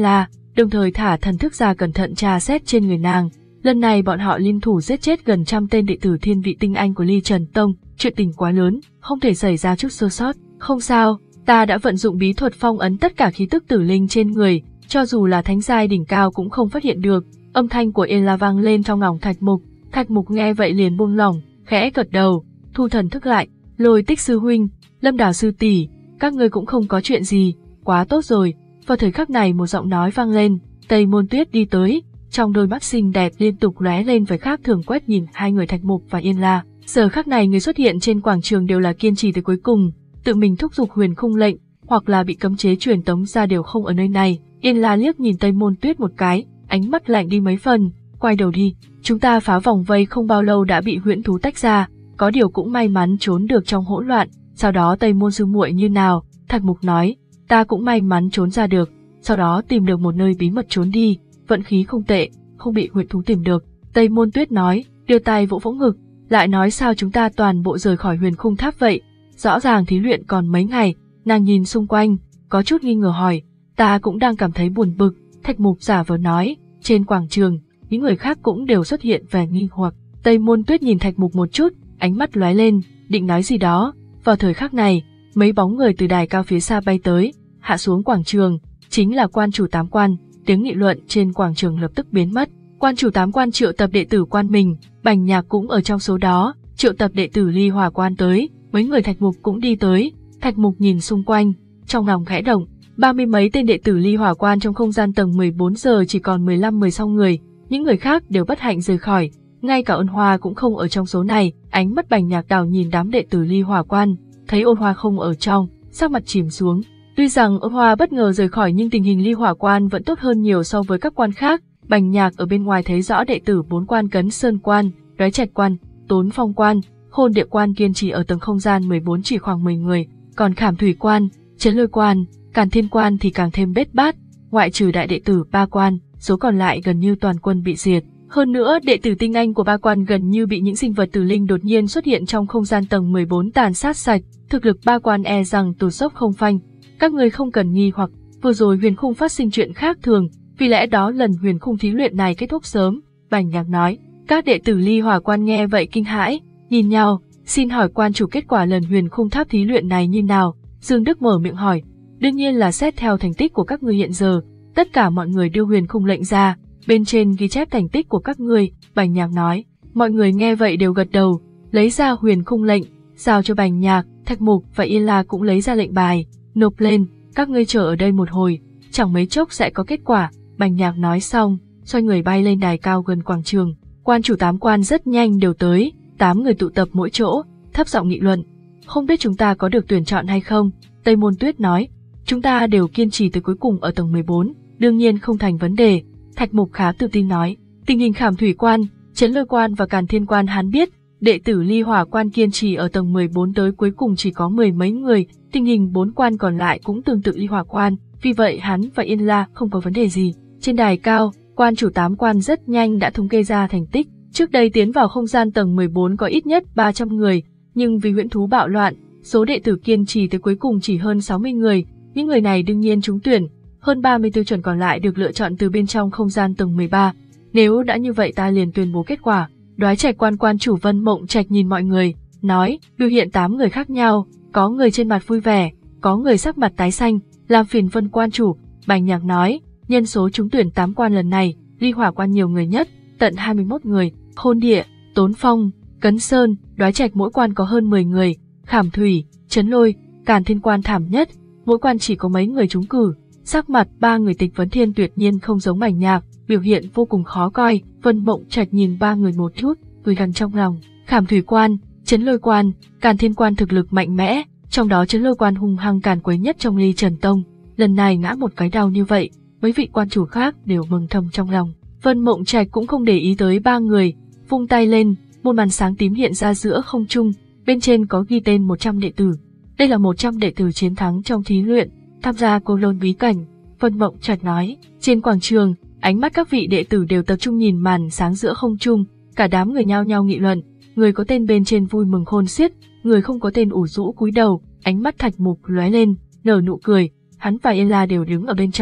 đồng thời thả thần thức ra cẩn thận tra xét trên người nàng. Lần này bọn họ liên thủ giết chết gần trăm tên đệ tử thiên vị tinh anh của Ly Trần Tông, chuyện tình quá lớn, không thể xảy ra chút sơ sót. Không sao, ta đã vận dụng bí thuật phong ấn tất cả khí tức tử linh trên người, cho dù là thánh giai đỉnh cao cũng không phát hiện được. Âm thanh của Yên La vang lên trong lòng Thạch Mục. Thạch Mục nghe vậy liền buông lỏng, khẽ gật đầu, thu thần thức lại. Lôi Tích sư huynh, Lâm Đào sư tỷ, các ngươi cũng không có chuyện gì, quá tốt rồi. Vào thời khắc này một giọng nói vang lên, Tây Môn Tuyết đi tới, trong đôi mắt xinh đẹp liên tục lóe lên vẻ khác thường quét nhìn hai người Thạch Mục và Yên La. Giờ khắc này người xuất hiện trên quảng trường đều là kiên trì tới cuối cùng, tự mình thúc giục huyền khung lệnh, hoặc là bị cấm chế truyền tống ra đều không ở nơi này. Yên La liếc nhìn Tây Môn Tuyết một cái, ánh mắt lạnh đi mấy phần, quay đầu đi. Chúng ta phá vòng vây không bao lâu đã bị huyễn thú tách ra, có điều cũng may mắn trốn được trong hỗn loạn. Sau đó Tây Môn sư muội như nào? Thạch Mục nói, ta cũng may mắn trốn ra được, sau đó tìm được một nơi bí mật trốn đi, vận khí không tệ, không bị huyễn thú tìm được. Tây Môn Tuyết nói, đưa tay vỗ vỗ ngực, lại nói sao chúng ta toàn bộ rời khỏi huyền khung tháp vậy? Rõ ràng thí luyện còn mấy ngày. Nàng nhìn xung quanh, có chút nghi ngờ hỏi, ta cũng đang cảm thấy buồn bực. Thạch Mục giả vờ nói, trên quảng trường, những người khác cũng đều xuất hiện vẻ nghi hoặc. Tây Môn Tuyết nhìn Thạch Mục một chút, ánh mắt lóe lên, định nói gì đó. Vào thời khắc này, mấy bóng người từ đài cao phía xa bay tới, hạ xuống quảng trường, chính là quan chủ tám quan. Tiếng nghị luận trên quảng trường lập tức biến mất. Quan chủ tám quan triệu tập đệ tử quan mình, Bành Nhạc cũng ở trong số đó, triệu tập đệ tử Ly Hỏa quan tới, mấy người Thạch Mục cũng đi tới. Thạch Mục nhìn xung quanh, trong lòng khẽ động, ba mươi mấy tên đệ tử Ly Hỏa quan trong không gian tầng mười bốn giờ chỉ còn mười lăm mười sáu người, những người khác đều bất hạnh rời khỏi, ngay cả Ôn Hoa cũng không ở trong số này. Ánh mắt Bành Nhạc đảo nhìn đám đệ tử Ly Hỏa quan, thấy Ôn Hoa không ở trong, sắc mặt chìm xuống. Tuy rằng Ôn Hoa bất ngờ rời khỏi nhưng tình hình Ly Hỏa quan vẫn tốt hơn nhiều so với các quan khác. Bành Nhạc ở bên ngoài thấy rõ đệ tử bốn quan Cấn Sơn quan, Đoái Trạch quan, Tốn Phong quan, Hôn Địa quan kiên trì ở tầng không gian mười bốn chỉ khoảng mười người, còn Khảm Thủy quan, Trấn Lôi quan, Càn Thiên quan thì càng thêm bết bát, ngoại trừ đại đệ tử ba quan, số còn lại gần như toàn quân bị diệt. Hơn nữa, đệ tử tinh anh của ba quan gần như bị những sinh vật tử linh đột nhiên xuất hiện trong không gian tầng mười bốn tàn sát sạch, thực lực ba quan e rằng tụt dốc không phanh. Các người không cần nghi hoặc, vừa rồi huyền khung phát sinh chuyện khác thường, vì lẽ đó lần huyền khung thí luyện này kết thúc sớm. Bành Nhạc nói. Các đệ tử Ly Hỏa quan nghe vậy kinh hãi, nhìn nhau, xin hỏi quan chủ kết quả lần huyền khung tháp thí luyện này như nào? Dương Đức mở miệng hỏi. Đương nhiên là xét theo thành tích của các ngươi hiện giờ. Tất cả mọi người đưa huyền khung lệnh ra, bên trên ghi chép thành tích của các ngươi. Bành Nhạc nói. Mọi người nghe vậy đều gật đầu, lấy ra huyền khung lệnh, giao cho Bành Nhạc. Thạch Mục và Yên La cũng lấy ra lệnh bài, nộp lên. Các ngươi chờ ở đây một hồi, chẳng mấy chốc sẽ có kết quả. Bành Nhạc nói xong, xoay người bay lên đài cao gần quảng trường. Quan chủ tám quan rất nhanh đều tới, tám người tụ tập mỗi chỗ, thấp giọng nghị luận. Không biết chúng ta có được tuyển chọn hay không? Tây Môn Tuyết nói. Chúng ta đều kiên trì tới cuối cùng ở tầng mười bốn, đương nhiên không thành vấn đề. Thạch Mục khá tự tin nói. Tình hình Khảm Thủy quan, Trấn Lôi quan và Càn Thiên quan hắn biết, đệ tử Ly Hỏa quan kiên trì ở tầng mười bốn tới cuối cùng chỉ có mười mấy người, tình hình bốn quan còn lại cũng tương tự Ly Hỏa quan, vì vậy hắn và Yên La không có vấn đề gì. Trên đài cao, quan chủ tám quan rất nhanh đã thống kê ra thành tích. Trước đây tiến vào không gian tầng mười bốn có ít nhất ba trăm người, nhưng vì huyễn thú bạo loạn, số đệ tử kiên trì tới cuối cùng chỉ hơn sáu mươi người. Những người này đương nhiên trúng tuyển, hơn ba mươi tư chuẩn còn lại được lựa chọn từ bên trong không gian tầng mười ba. Nếu đã như vậy ta liền tuyên bố kết quả. Đoái Trạch quan quan chủ Vân Mộng Trạch nhìn mọi người, nói, biểu hiện tám người khác nhau, có người trên mặt vui vẻ, có người sắc mặt tái xanh, làm phiền Vân quan chủ. Bành Nhạc nói, nhân số trúng tuyển tám quan lần này, Ly Hỏa quan nhiều người nhất, tận hai mươi mốt người, Hôn Địa, Tốn Phong, Cấn Sơn, Đoái Trạch mỗi quan có hơn mười người, Khảm Thủy, Trấn Lôi, Càn Thiên quan thảm nhất, mỗi quan chỉ có mấy người trúng cử. Sắc mặt ba người Tịch Vấn Thiên tuyệt nhiên không giống Bành Nhạc, biểu hiện vô cùng khó coi. Vân Mộng Trạch nhìn ba người một chút, cười gần trong lòng. Khảm Thủy quan, Trấn Lôi quan, Càn Thiên quan thực lực mạnh mẽ, trong đó Trấn Lôi quan hung hăng càn quấy nhất trong Ly Trần Tông, lần này ngã một cái đau như vậy, mấy vị quan chủ khác đều mừng thầm trong lòng. Vân Mộng Trạch cũng không để ý tới ba người, vung tay lên, một màn sáng tím hiện ra giữa không trung, bên trên có ghi tên một trăm đệ tử. Đây là một trăm đệ tử chiến thắng trong thí luyện, tham gia Cô Lôn bí cảnh. Vân Mộng Trạch nói. Trên quảng trường, ánh mắt các vị đệ tử đều tập trung nhìn màn sáng giữa không trung, cả đám người nhao nhao nghị luận, người có tên bên trên vui mừng khôn xiết, người không có tên ủ rũ cúi đầu. Ánh mắt Thạch Mục lóe lên, nở nụ cười, hắn và Yên La đều đứng ở bên trong.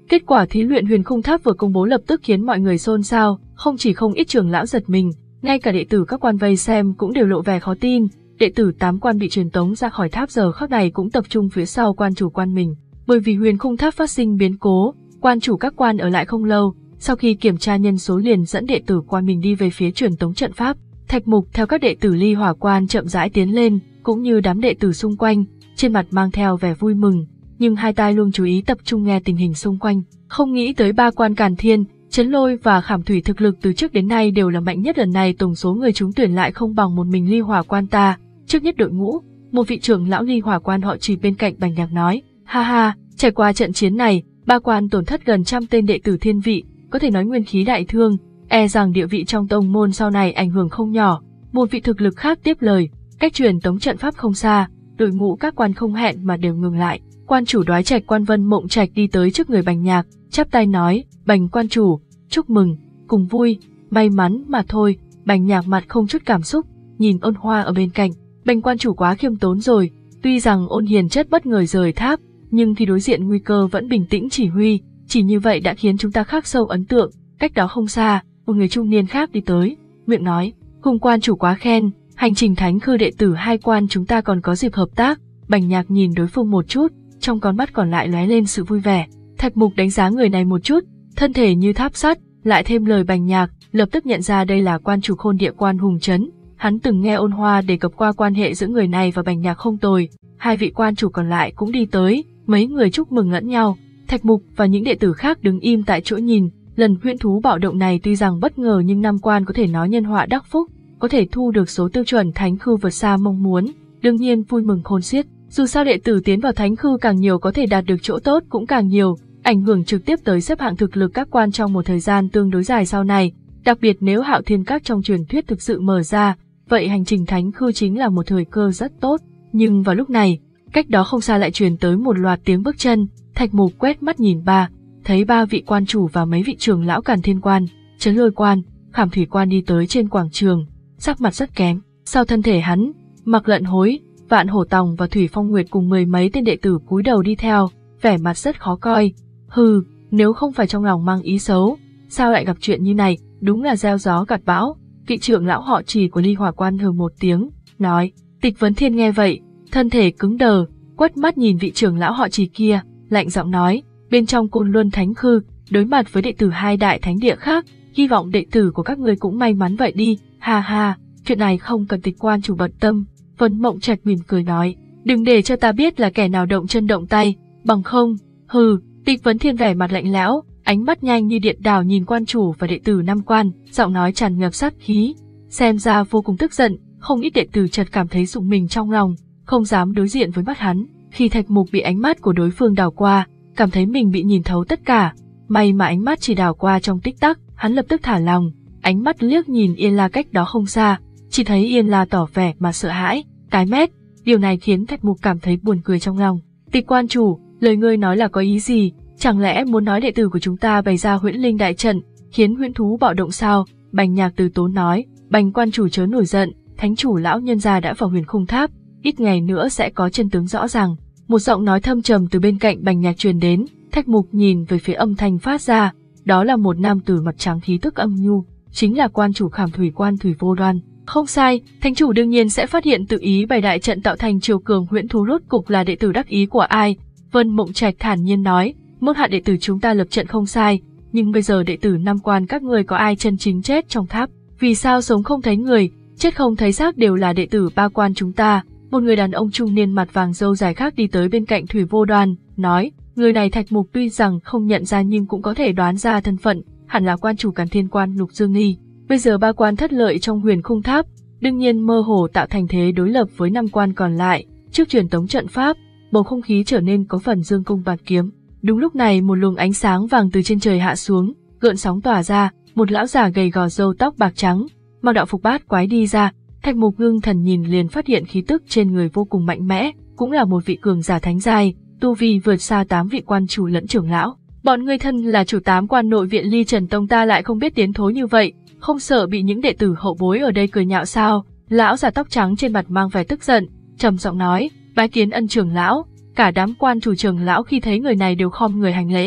Kết quả thí luyện Huyền Khung Tháp vừa công bố lập tức khiến mọi người xôn xao, không chỉ không ít trưởng lão giật mình, ngay cả đệ tử các quan vây xem cũng đều lộ vẻ khó tin. Đệ tử tám quan bị truyền tống ra khỏi tháp giờ khắc này cũng tập trung phía sau quan chủ quan mình, bởi vì Huyền Khung Tháp phát sinh biến cố, quan chủ các quan ở lại không lâu, sau khi kiểm tra nhân số liền dẫn đệ tử quan mình đi về phía truyền tống trận pháp. Thạch Mục theo các đệ tử Ly Hỏa quan chậm rãi tiến lên, cũng như đám đệ tử xung quanh, trên mặt mang theo vẻ vui mừng, nhưng hai tai luôn chú ý tập trung nghe tình hình xung quanh. Không nghĩ tới ba quan Càn Thiên, Chấn Lôi và Khảm Thủy thực lực từ trước đến nay đều là mạnh nhất, lần này tổng số người trúng tuyển lại không bằng một mình Ly Hỏa quan ta. Trước nhất đội ngũ, một vị trưởng lão Ly Hỏa quan họ Trì bên cạnh Bành Nhạc nói, ha ha, trải qua trận chiến này, ba quan tổn thất gần trăm tên đệ tử thiên vị, có thể nói nguyên khí đại thương, e rằng địa vị trong tông môn sau này ảnh hưởng không nhỏ. Một vị thực lực khác tiếp lời, cách truyền tống trận pháp không xa, đội ngũ các quan không hẹn mà đều ngừng lại. Quan chủ Đoái Trạch quan Vân Mộng Trạch đi tới trước người Bành Nhạc, chắp tay nói, Bành quan chủ, chúc mừng, cùng vui, may mắn mà thôi. Bành Nhạc mặt không chút cảm xúc, nhìn Ôn Hoa ở bên cạnh, Bành quan chủ quá khiêm tốn rồi, tuy rằng Ôn Hiền chất bất ngờ rời tháp, nhưng khi đối diện nguy cơ vẫn bình tĩnh chỉ huy, chỉ như vậy đã khiến chúng ta khắc sâu ấn tượng. Cách đó không xa, một người trung niên khác đi tới, miệng nói, Hùng quan chủ quá khen, hành trình thánh khư đệ tử hai quan chúng ta còn có dịp hợp tác. Bành Nhạc nhìn đối phương một chút, trong con mắt còn lại lóe lên sự vui vẻ. Thạch Mục đánh giá người này một chút, thân thể như tháp sắt, lại thêm lời Bành Nhạc, lập tức nhận ra đây là quan chủ Khôn Địa quan Hùng Trấn. Hắn từng nghe Ôn Hoa đề cập qua quan hệ giữa người này và Bành Nhạc không tồi. Hai vị quan chủ còn lại cũng đi tới, mấy người chúc mừng lẫn nhau. Thạch Mục và những đệ tử khác đứng im tại chỗ nhìn. Lần huyễn thú bạo động này tuy rằng bất ngờ nhưng năm quan có thể nói nhân họa đắc phúc, có thể thu được số tiêu chuẩn thánh khư vượt xa mong muốn, đương nhiên vui mừng khôn xiết. Dù sao đệ tử tiến vào thánh khư càng nhiều có thể đạt được chỗ tốt cũng càng nhiều, ảnh hưởng trực tiếp tới xếp hạng thực lực các quan trong một thời gian tương đối dài sau này. Đặc biệt nếu Hạo Thiên Các trong truyền thuyết thực sự mở ra, vậy hành trình thánh khư chính là một thời cơ rất tốt. Nhưng vào lúc này, cách đó không xa lại truyền tới một loạt tiếng bước chân. Thạch Mục quét mắt nhìn ba, thấy ba vị quan chủ và mấy vị trưởng lão Càn Thiên quan, Chấn Lôi quan, Khảm Thủy quan đi tới trên quảng trường, sắc mặt rất kém. Sau thân thể hắn, Mặc Lận Hối, Vạn Hổ Tòng và Thủy Phong Nguyệt cùng mười mấy tên đệ tử cúi đầu đi theo, vẻ mặt rất khó coi. Hừ, nếu không phải trong lòng mang ý xấu, sao lại gặp chuyện như này, đúng là gieo gió gặt bão. Vị trưởng lão họ Trì của Ly Hỏa quan hừ một tiếng, nói. Tịch Vấn Thiên nghe vậy, thân thể cứng đờ, quét mắt nhìn vị trưởng lão họ Trì kia, lạnh giọng nói, bên trong Côn Luân Thánh Khư, đối mặt với đệ tử hai đại thánh địa khác, hy vọng đệ tử của các ngươi cũng may mắn vậy đi. Ha ha, chuyện này không cần Tịch quan chủ bận tâm. Vân Mộng Trạch mỉm cười nói, đừng để cho ta biết là kẻ nào động chân động tay, bằng không. Hừ. Tịch Vấn Thiên vẻ mặt lạnh lẽo, ánh mắt nhanh như điện đảo nhìn quan chủ và đệ tử năm quan, giọng nói tràn ngập sát khí, xem ra vô cùng tức giận. Không ít đệ tử chợt cảm thấy rụng mình trong lòng, không dám đối diện với mắt hắn. Khi Thạch Mục bị ánh mắt của đối phương đảo qua, cảm thấy mình bị nhìn thấu tất cả. May mà ánh mắt chỉ đảo qua trong tích tắc, hắn lập tức thả lòng, ánh mắt liếc nhìn Yên La cách đó không xa, chỉ thấy Yên La tỏ vẻ mà sợ hãi, cái mét. Điều này khiến Thạch Mục cảm thấy buồn cười trong lòng. Tịch quan chủ, lời ngươi nói là có ý gì? Chẳng lẽ muốn nói đệ tử của chúng ta bày ra huyễn linh đại trận, khiến huyễn thú bạo động sao? Bành Nhạc từ tốn nói. Bành quan chủ chớ nổi giận, thánh chủ lão nhân gia đã vào Huyền Khung Tháp, ít ngày nữa sẽ có chân tướng rõ ràng. Một giọng nói thâm trầm từ bên cạnh Bành Nhạc truyền đến. Thạch Mục nhìn về phía âm thanh phát ra, đó là một nam tử mặt trắng khí tức âm nhu, chính là quan chủ Khảm Thủy quan Thủy Vô Đoan. Không sai, thánh chủ đương nhiên sẽ phát hiện tự ý bày đại trận tạo thành triều cường huyễn thú rốt cục là đệ tử đắc ý của ai. Vân Mộng Trạch thản nhiên nói, mức hạ đệ tử chúng ta lập trận không sai, nhưng bây giờ đệ tử năm quan các ngươi có ai chân chính chết trong tháp? Vì sao sống không thấy người, chết không thấy xác đều là đệ tử ba quan chúng ta? Một người đàn ông trung niên mặt vàng râu dài khác đi tới bên cạnh Thủy Vô Đoan, nói, người này Thạch Mục tuy rằng không nhận ra nhưng cũng có thể đoán ra thân phận, hẳn là quan chủ Càn Thiên quan Lục Dương Nghi. Bây giờ ba quan thất lợi trong Huyền Khung Tháp, đương nhiên mơ hồ tạo thành thế đối lập với năm quan còn lại. Trước truyền tống trận pháp, bầu không khí trở nên có phần dương cung bạt kiếm. Đúng lúc này một luồng ánh sáng vàng từ trên trời hạ xuống, gợn sóng tỏa ra, một lão già gầy gò râu tóc bạc trắng, mặc đạo phục bát quái đi ra. Thạch Mục ngưng thần nhìn liền phát hiện khí tức trên người vô cùng mạnh mẽ, cũng là một vị cường giả thánh giai, tu vi vượt xa tám vị quan chủ lẫn trưởng lão. Bọn ngươi thân là chủ tám quan nội viện Ly Trần Tông ta lại không biết tiến thối như vậy, không sợ bị những đệ tử hậu bối ở đây cười nhạo sao? Lão già tóc trắng trên mặt mang vẻ tức giận, trầm giọng nói, bái kiến ân trưởng lão. Cả đám quan chủ trưởng lão khi thấy người này đều khom người hành lễ,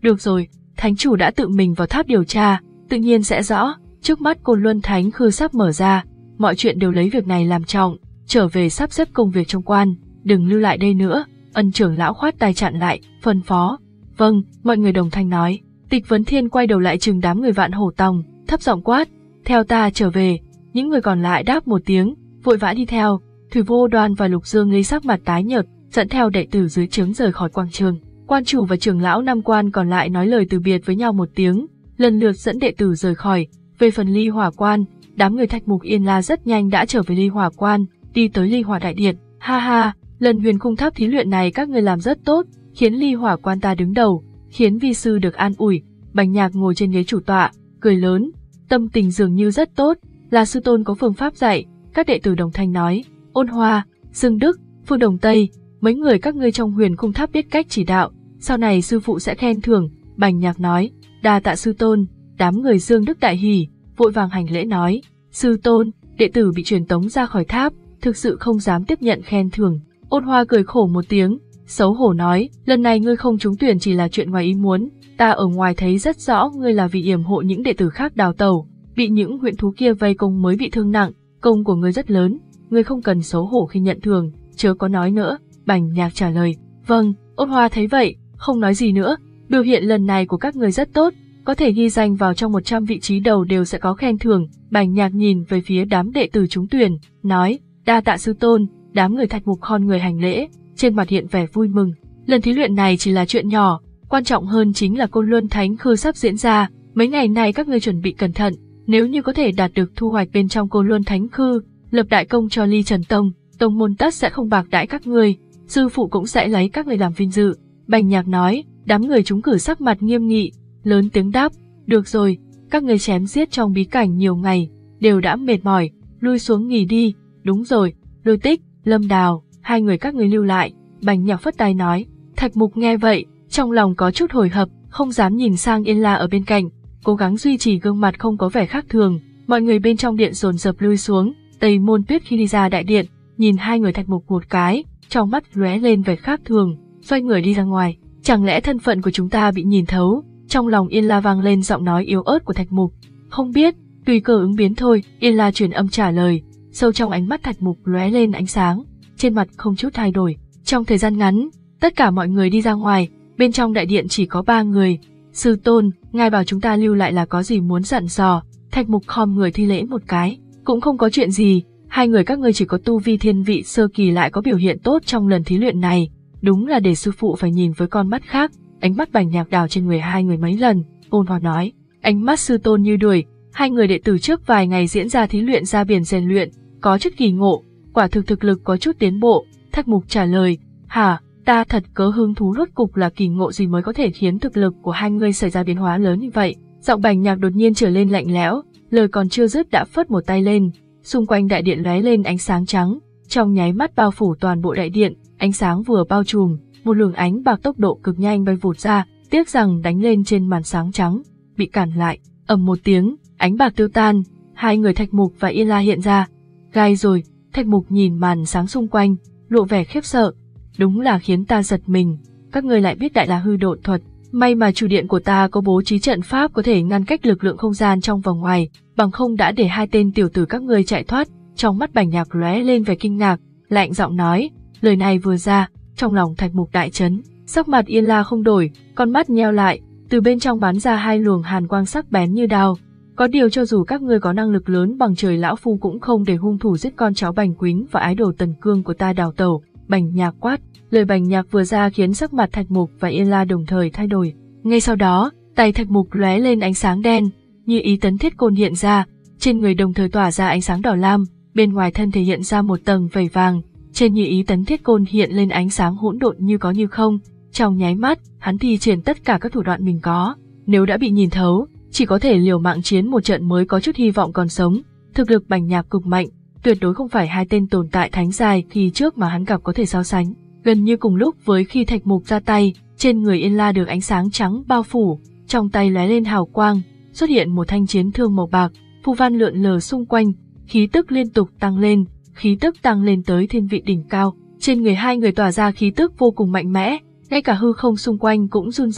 Được rồi, thánh chủ đã tự mình vào tháp điều tra, tự nhiên sẽ rõ. Trước mắt Côn Luân Thánh Khư sắp mở ra, mọi chuyện đều lấy việc này làm trọng, trở về sắp xếp công việc trong quan, đừng lưu lại đây nữa. Ân trưởng lão khoát tay chặn lại, phân phó. Vâng, mọi người đồng thanh nói. Tịch Vấn Thiên quay đầu lại chừng đám người Vạn Hổ Tòng, thấp giọng quát, theo ta trở về. Những người còn lại đáp một tiếng, vội vã đi theo. Thủy Vô Đoan và Lục Dương Ly sắc mặt tái nhợt, dẫn theo đệ tử dưới trướng rời khỏi quảng trường. Quan chủ và trưởng lão năm quan còn lại nói lời từ biệt với nhau một tiếng, lần lượt dẫn đệ tử rời khỏi. Về phần Ly Hỏa Quan, đám người Thạch Mục Yên La rất nhanh đã trở về Ly Hỏa Quan, đi tới Ly Hỏa Đại Điện. Ha ha, lần huyền cung tháp thí luyện này các người làm rất tốt, khiến Ly Hỏa Quan ta đứng đầu, khiến vi sư được an ủi. Bành Nhạc ngồi trên ghế chủ tọa, cười lớn, tâm tình dường như rất tốt, là sư tôn có phương pháp dạy. Các đệ tử đồng thanh nói, Ôn Hoa, Dương Đức, Phương Đồng Tây, mấy người các ngươi trong huyền cung tháp biết cách chỉ đạo, sau này sư phụ sẽ khen thưởng. Bành Nhạc nói, đa tạ sư tôn. Đám người Dương Đức đại hỉ, vội vàng hành lễ nói, sư tôn, đệ tử bị truyền tống ra khỏi tháp, thực sự không dám tiếp nhận khen thưởng. Ôn Hoa cười khổ một tiếng, xấu hổ nói, lần này ngươi không trúng tuyển chỉ là chuyện ngoài ý muốn, ta ở ngoài thấy rất rõ ngươi là vì yểm hộ những đệ tử khác đào tẩu, bị những huyện thú kia vây công mới bị thương nặng, công của ngươi rất lớn, ngươi không cần xấu hổ khi nhận thưởng, chớ có nói nữa. Bành Nhạc trả lời, vâng. Ôn Hoa thấy vậy, không nói gì nữa, biểu hiện lần này của các ngươi rất tốt, có thể ghi danh vào trong một trăm vị trí đầu đều sẽ có khen thưởng. Bành Nhạc nhìn về phía đám đệ tử trúng tuyển, nói, đa tạ sư tôn. Đám người Thạch Mục khom người hành lễ, trên mặt hiện vẻ vui mừng. Lần thí luyện này chỉ là chuyện nhỏ, quan trọng hơn chính là Côn Luân Thánh Khư sắp diễn ra, mấy ngày này các ngươi chuẩn bị cẩn thận, nếu như có thể đạt được thu hoạch bên trong Côn Luân Thánh Khư, lập đại công cho Ly Trần Tông, tông môn tất sẽ không bạc đãi các ngươi, sư phụ cũng sẽ lấy các ngươi làm vinh dự. Bành Nhạc nói, đám người trúng cử sắc mặt nghiêm nghị, lớn tiếng đáp, được rồi, các ngươi chém giết trong bí cảnh nhiều ngày, đều đã mệt mỏi, lui xuống nghỉ đi. Đúng rồi, Lôi Tích, Lâm Đào, hai người các ngươi lưu lại. Bành Nhạc phất tay nói. Thạch Mục nghe vậy, trong lòng có chút hồi hộp, không dám nhìn sang Yên La ở bên cạnh, cố gắng duy trì gương mặt không có vẻ khác thường. Mọi người bên trong điện dồn dập lui xuống. Tây Môn Tuyết khi đi ra đại điện, nhìn hai người Thạch Mục một cái, trong mắt lóe lên vẻ khác thường, xoay người đi ra ngoài. Chẳng lẽ thân phận của chúng ta bị nhìn thấu? Trong lòng Yên La vang lên giọng nói yếu ớt của Thạch Mục. Không biết, tùy cơ ứng biến thôi. Yên La truyền âm trả lời. Sâu trong ánh mắt Thạch Mục lóe lên ánh sáng, trên mặt không chút thay đổi. Trong thời gian ngắn, tất cả mọi người đi ra ngoài, bên trong đại điện chỉ có ba người. Sư tôn, ngài bảo chúng ta lưu lại là có gì muốn dặn dò? Thạch Mục khom người thi lễ một cái, cũng không có chuyện gì. Hai người các ngươi chỉ có tu vi thiên vị sơ kỳ lại có biểu hiện tốt trong lần thí luyện này, đúng là để sư phụ phải nhìn với con mắt khác. Ánh mắt Bành Nhạc đảo trên người hai người mấy lần, Ôn Hòa nói, ánh mắt sư tôn như đuổi. Hai người đệ tử trước vài ngày diễn ra thí luyện ra biển rèn luyện, có chút kỳ ngộ, quả thực thực lực có chút tiến bộ. Thạch Mục trả lời, hả, ta thật cớ hứng thú rốt cục là kỳ ngộ gì mới có thể khiến thực lực của hai người xảy ra biến hóa lớn như vậy. Giọng Bành Nhạc đột nhiên trở lên lạnh lẽo, lời còn chưa dứt đã phất một tay lên, xung quanh đại điện lóe lên ánh sáng trắng, trong nháy mắt bao phủ toàn bộ đại điện. Ánh sáng vừa bao trùm, một luồng ánh bạc tốc độ cực nhanh bay vụt ra, tiếc rằng đánh lên trên màn sáng trắng, bị cản lại. Ầm một tiếng, ánh bạc tiêu tan, hai người Thạch Mục và Yên La hiện ra. Gai rồi. Thạch Mục nhìn màn sáng xung quanh, lộ vẻ khiếp sợ. Đúng là khiến ta giật mình, các ngươi lại biết đại la hư độn thuật. May mà chủ điện của ta có bố trí trận pháp có thể ngăn cách lực lượng không gian trong và ngoài, bằng không đã để hai tên tiểu tử các ngươi chạy thoát. Trong mắt Bành Nhạc lóe lên vẻ kinh ngạc, lạnh giọng nói. Lời này vừa ra, trong lòng Thạch Mục đại chấn, sắc mặt Yên La không đổi, con mắt nheo lại, từ bên trong bắn ra hai luồng hàn quang sắc bén như đao. Có điều cho dù các ngươi có năng lực lớn bằng trời, lão phu cũng không để hung thủ giết con cháu Bành Quýnh và ái đồ Tần Cương của ta đào tẩu. Bành Nhạc quát. Lời Bành Nhạc vừa ra khiến sắc mặt Thạch Mục và Yên La đồng thời thay đổi. Ngay sau đó, tay Thạch Mục lóe lên ánh sáng đen, như ý tấn thiết côn hiện ra, trên người đồng thời tỏa ra ánh sáng đỏ lam, bên ngoài thân thể hiện ra một tầng vảy vàng, trên như ý tấn thiết côn hiện lên ánh sáng hỗn độn như có như không. Trong nháy mắt, hắn thi triển tất cả các thủ đoạn mình có, nếu đã bị nhìn thấu, chỉ có thể liều mạng chiến một trận mới có chút hy vọng còn sống. Thực lực Bành Nhạc cực mạnh, tuyệt đối không phải hai tên tồn tại thánh giai khi trước mà hắn gặp có thể so sánh. Gần như cùng lúc với khi Thạch Mục ra tay, trên người Yên La được ánh sáng trắng bao phủ, trong tay lóe lên hào quang, xuất hiện một thanh chiến thương màu bạc, phù văn lượn lờ xung quanh, khí tức liên tục tăng lên, khí tức tăng lên tới thiên vị đỉnh cao. Trên người hai người tỏa ra khí tức vô cùng mạnh mẽ, ngay cả hư không xung quanh cũng run rẩy.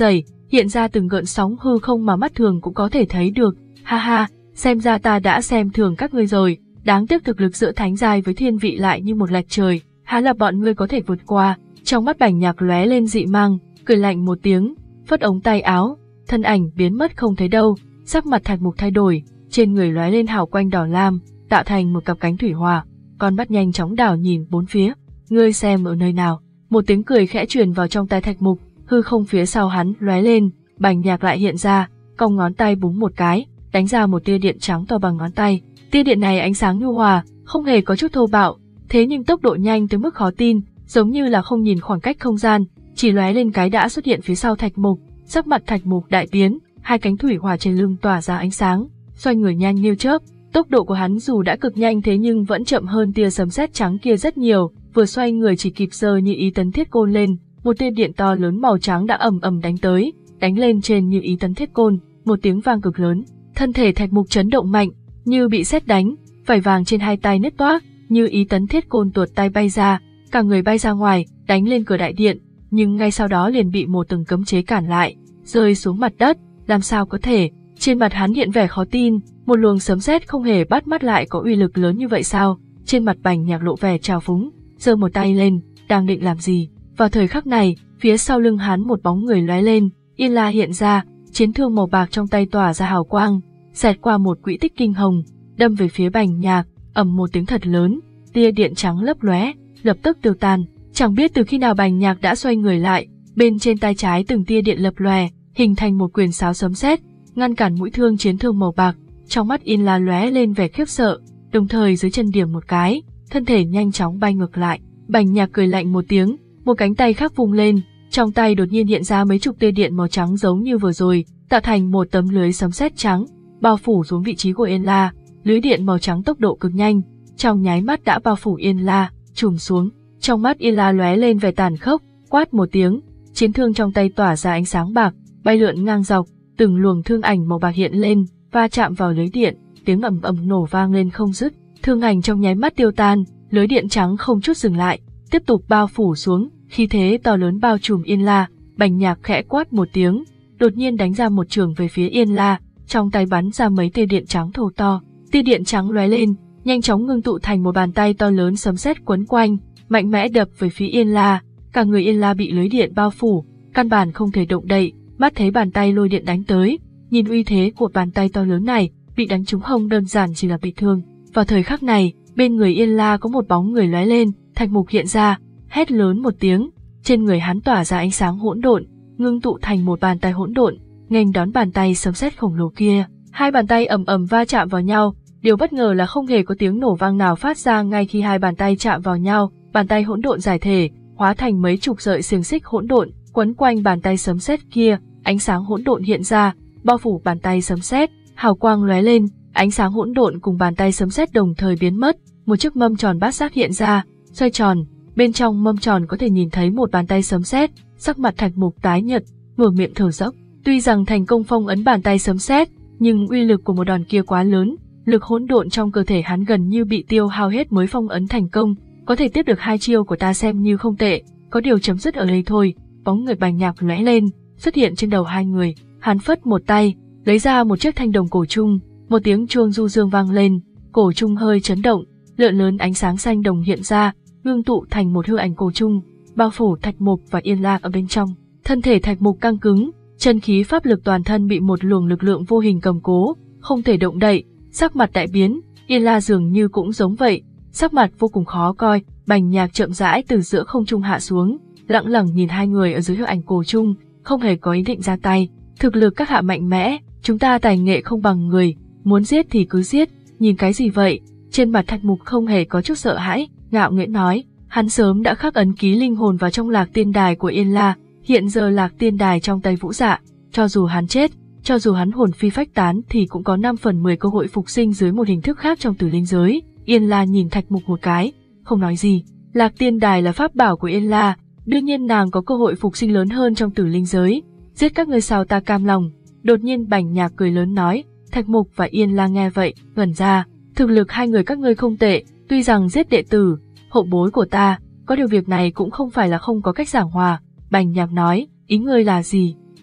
hiện ra từng gợn sóng hư không mà mắt thường cũng có thể thấy được. Ha ha, xem ra ta đã xem thường các ngươi rồi, đáng tiếc thực lực giữa thánh giai với thiên vị lại như một lệch trời, há là bọn ngươi có thể vượt qua. Trong mắt Bành Nhạc lóe lên dị mang, cười lạnh một tiếng, phất ống tay áo, thân ảnh biến mất không thấy đâu. Sắc mặt Thạch Mục thay đổi, trên người lóe lên hào quang đỏ lam, tạo thành một cặp cánh thủy hỏa, con mắt nhanh chóng đảo nhìn bốn phía. Ngươi xem ở nơi nào? Một tiếng cười khẽ truyền vào trong tai Thạch Mục, hư không phía sau hắn lóe lên, Bành Nhạc lại hiện ra, cong ngón tay búng một cái, đánh ra một tia điện trắng to bằng ngón tay. Tia điện này ánh sáng nhu hòa, không hề có chút thô bạo, thế nhưng tốc độ nhanh tới mức khó tin, giống như là không nhìn khoảng cách không gian, chỉ lóe lên cái đã xuất hiện phía sau Thạch Mục. Sắc mặt Thạch Mục đại biến, hai cánh thủy hỏa trên lưng tỏa ra ánh sáng, xoay người nhanh như chớp. Tốc độ của hắn dù đã cực nhanh thế nhưng vẫn chậm hơn tia sấm sét trắng kia rất nhiều, vừa xoay người chỉ kịp giơ Như Ý Tấn Thiết Côn lên, một tia điện to lớn màu trắng đã ầm ầm đánh tới, đánh lên trên Như Ý Tấn Thiết Côn, một tiếng vang cực lớn, thân thể Thạch Mục chấn động mạnh, như bị sét đánh, vảy vàng trên hai tay nứt toác, Như Ý Tấn Thiết Côn tuột tay bay ra, cả người bay ra ngoài, đánh lên cửa đại điện, nhưng ngay sau đó liền bị một tầng cấm chế cản lại, rơi xuống mặt đất. Làm sao có thể? Trên mặt hắn hiện vẻ khó tin, một luồng sấm sét không hề bắt mắt lại có uy lực lớn như vậy sao? Trên mặt Bành Nhạc lộ vẻ trào phúng, giơ một tay lên, đang định làm gì? Vào thời khắc này, phía sau lưng hắn một bóng người lóe lên, Yên La hiện ra, chiến thương màu bạc trong tay tỏa ra hào quang, xẹt qua một quỹ tích kinh hồng, đâm về phía Bành Nhạc, ầm một tiếng thật lớn, tia điện trắng lấp lóe, lập tức tiêu tan. Chẳng biết từ khi nào Bành Nhạc đã xoay người lại, bên trên tay trái từng tia điện lập lòe, hình thành một quyền sáo sấm sét, ngăn cản mũi thương chiến thương màu bạc. Trong mắt Yên La lóe lên vẻ khiếp sợ, đồng thời dưới chân điểm một cái, thân thể nhanh chóng bay ngược lại. Bành Nhạc cười lạnh một tiếng, một cánh tay khác vung lên, trong tay đột nhiên hiện ra mấy chục tia điện màu trắng giống như vừa rồi, tạo thành một tấm lưới sấm sét trắng, bao phủ xuống vị trí của Yên La. Lưới điện màu trắng tốc độ cực nhanh, trong nháy mắt đã bao phủ Yên La, trùm xuống. Trong mắt Yên La lóe lên vẻ tàn khốc, quát một tiếng, chiến thương trong tay tỏa ra ánh sáng bạc, bay lượn ngang dọc, từng luồng thương ảnh màu bạc hiện lên, va chạm vào lưới điện, tiếng ầm ầm nổ vang lên không dứt. Thương ảnh trong nháy mắt tiêu tan, lưới điện trắng không chút dừng lại, tiếp tục bao phủ xuống, khí thế to lớn bao trùm Yên La. Bành Nhạc khẽ quát một tiếng, đột nhiên đánh ra một trường về phía Yên La, trong tay bắn ra mấy tia điện trắng thô to. Tia điện trắng lóe lên, nhanh chóng ngưng tụ thành một bàn tay to lớn sấm sét quấn quanh, mạnh mẽ đập về phía Yên La. Cả người Yên La bị lưới điện bao phủ, căn bản không thể động đậy. Mắt thấy bàn tay lôi điện đánh tới, nhìn uy thế của bàn tay to lớn này, bị đánh trúng không đơn giản chỉ là bị thương. Vào thời khắc này, bên người Yên La có một bóng người lóe lên, Thạch Mục hiện ra, hét lớn một tiếng, trên người hắn tỏa ra ánh sáng hỗn độn, ngưng tụ thành một bàn tay hỗn độn, nghênh đón bàn tay sấm sét khổng lồ kia. Hai bàn tay ầm ầm va chạm vào nhau, điều bất ngờ là không hề có tiếng nổ vang nào phát ra ngay khi hai bàn tay chạm vào nhau. Bàn tay hỗn độn giải thể, hóa thành mấy chục sợi xiềng xích hỗn độn, quấn quanh bàn tay sấm sét kia, ánh sáng hỗn độn hiện ra, bao phủ bàn tay sấm sét, hào quang lóe lên, ánh sáng hỗn độn cùng bàn tay sấm sét đồng thời biến mất, một chiếc mâm tròn bát giác hiện ra, xoay tròn, bên trong mâm tròn có thể nhìn thấy một bàn tay sấm sét. Sắc mặt Thạch Mục tái nhợt, mở miệng thở dốc. Tuy rằng thành công phong ấn bàn tay sấm sét, nhưng uy lực của một đòn kia quá lớn, lực hỗn độn trong cơ thể hắn gần như bị tiêu hao hết mới phong ấn thành công. Có thể tiếp được hai chiêu của ta xem như không tệ, có điều chấm dứt ở đây thôi. Bóng người Bành Nhạc lóe lên, xuất hiện trên đầu hai người, hắn phất một tay, lấy ra một chiếc thanh đồng cổ trung, một tiếng chuông du dương vang lên, cổ trung hơi chấn động, lượng lớn ánh sáng xanh đồng hiện ra, ngưng tụ thành một hư ảnh cổ trung, bao phủ Thạch Mục và Yên La ở bên trong. Thân thể Thạch Mục căng cứng, chân khí pháp lực toàn thân bị một luồng lực lượng vô hình cầm cố, không thể động đậy, sắc mặt đại biến. Yên La dường như cũng giống vậy, sắc mặt vô cùng khó coi. Bành Nhạc chậm rãi từ giữa không trung hạ xuống, lặng lặng nhìn hai người ở dưới hư ảnh cổ trung, không hề có ý định ra tay. Thực lực các hạ mạnh mẽ, chúng ta tài nghệ không bằng người, muốn giết thì cứ giết, nhìn cái gì vậy? Trên mặt Thạch Mục không hề có chút sợ hãi, ngạo nghễ nói, hắn sớm đã khắc ấn ký linh hồn vào trong Lạc Tiên Đài của Yên La, hiện giờ Lạc Tiên Đài trong tay Vũ Dạ, cho dù hắn chết, cho dù hắn hồn phi phách tán thì cũng có năm phần mười cơ hội phục sinh dưới một hình thức khác trong tử linh giới. Yên La nhìn Thạch Mục một cái, không nói gì. Lạc Tiên Đài là pháp bảo của Yên La, đương nhiên nàng có cơ hội phục sinh lớn hơn trong tử linh giới. Giết các ngươi sao ta cam lòng. Đột nhiên Bành Nhạc cười lớn nói. Thạch Mục và Yên La nghe vậy, ngẩn ra. Thực lực hai người các ngươi không tệ, tuy rằng giết đệ tử, hậu bối của ta, có điều việc này cũng không phải là không có cách giảng hòa. Bành Nhạc nói, ý ngươi là gì?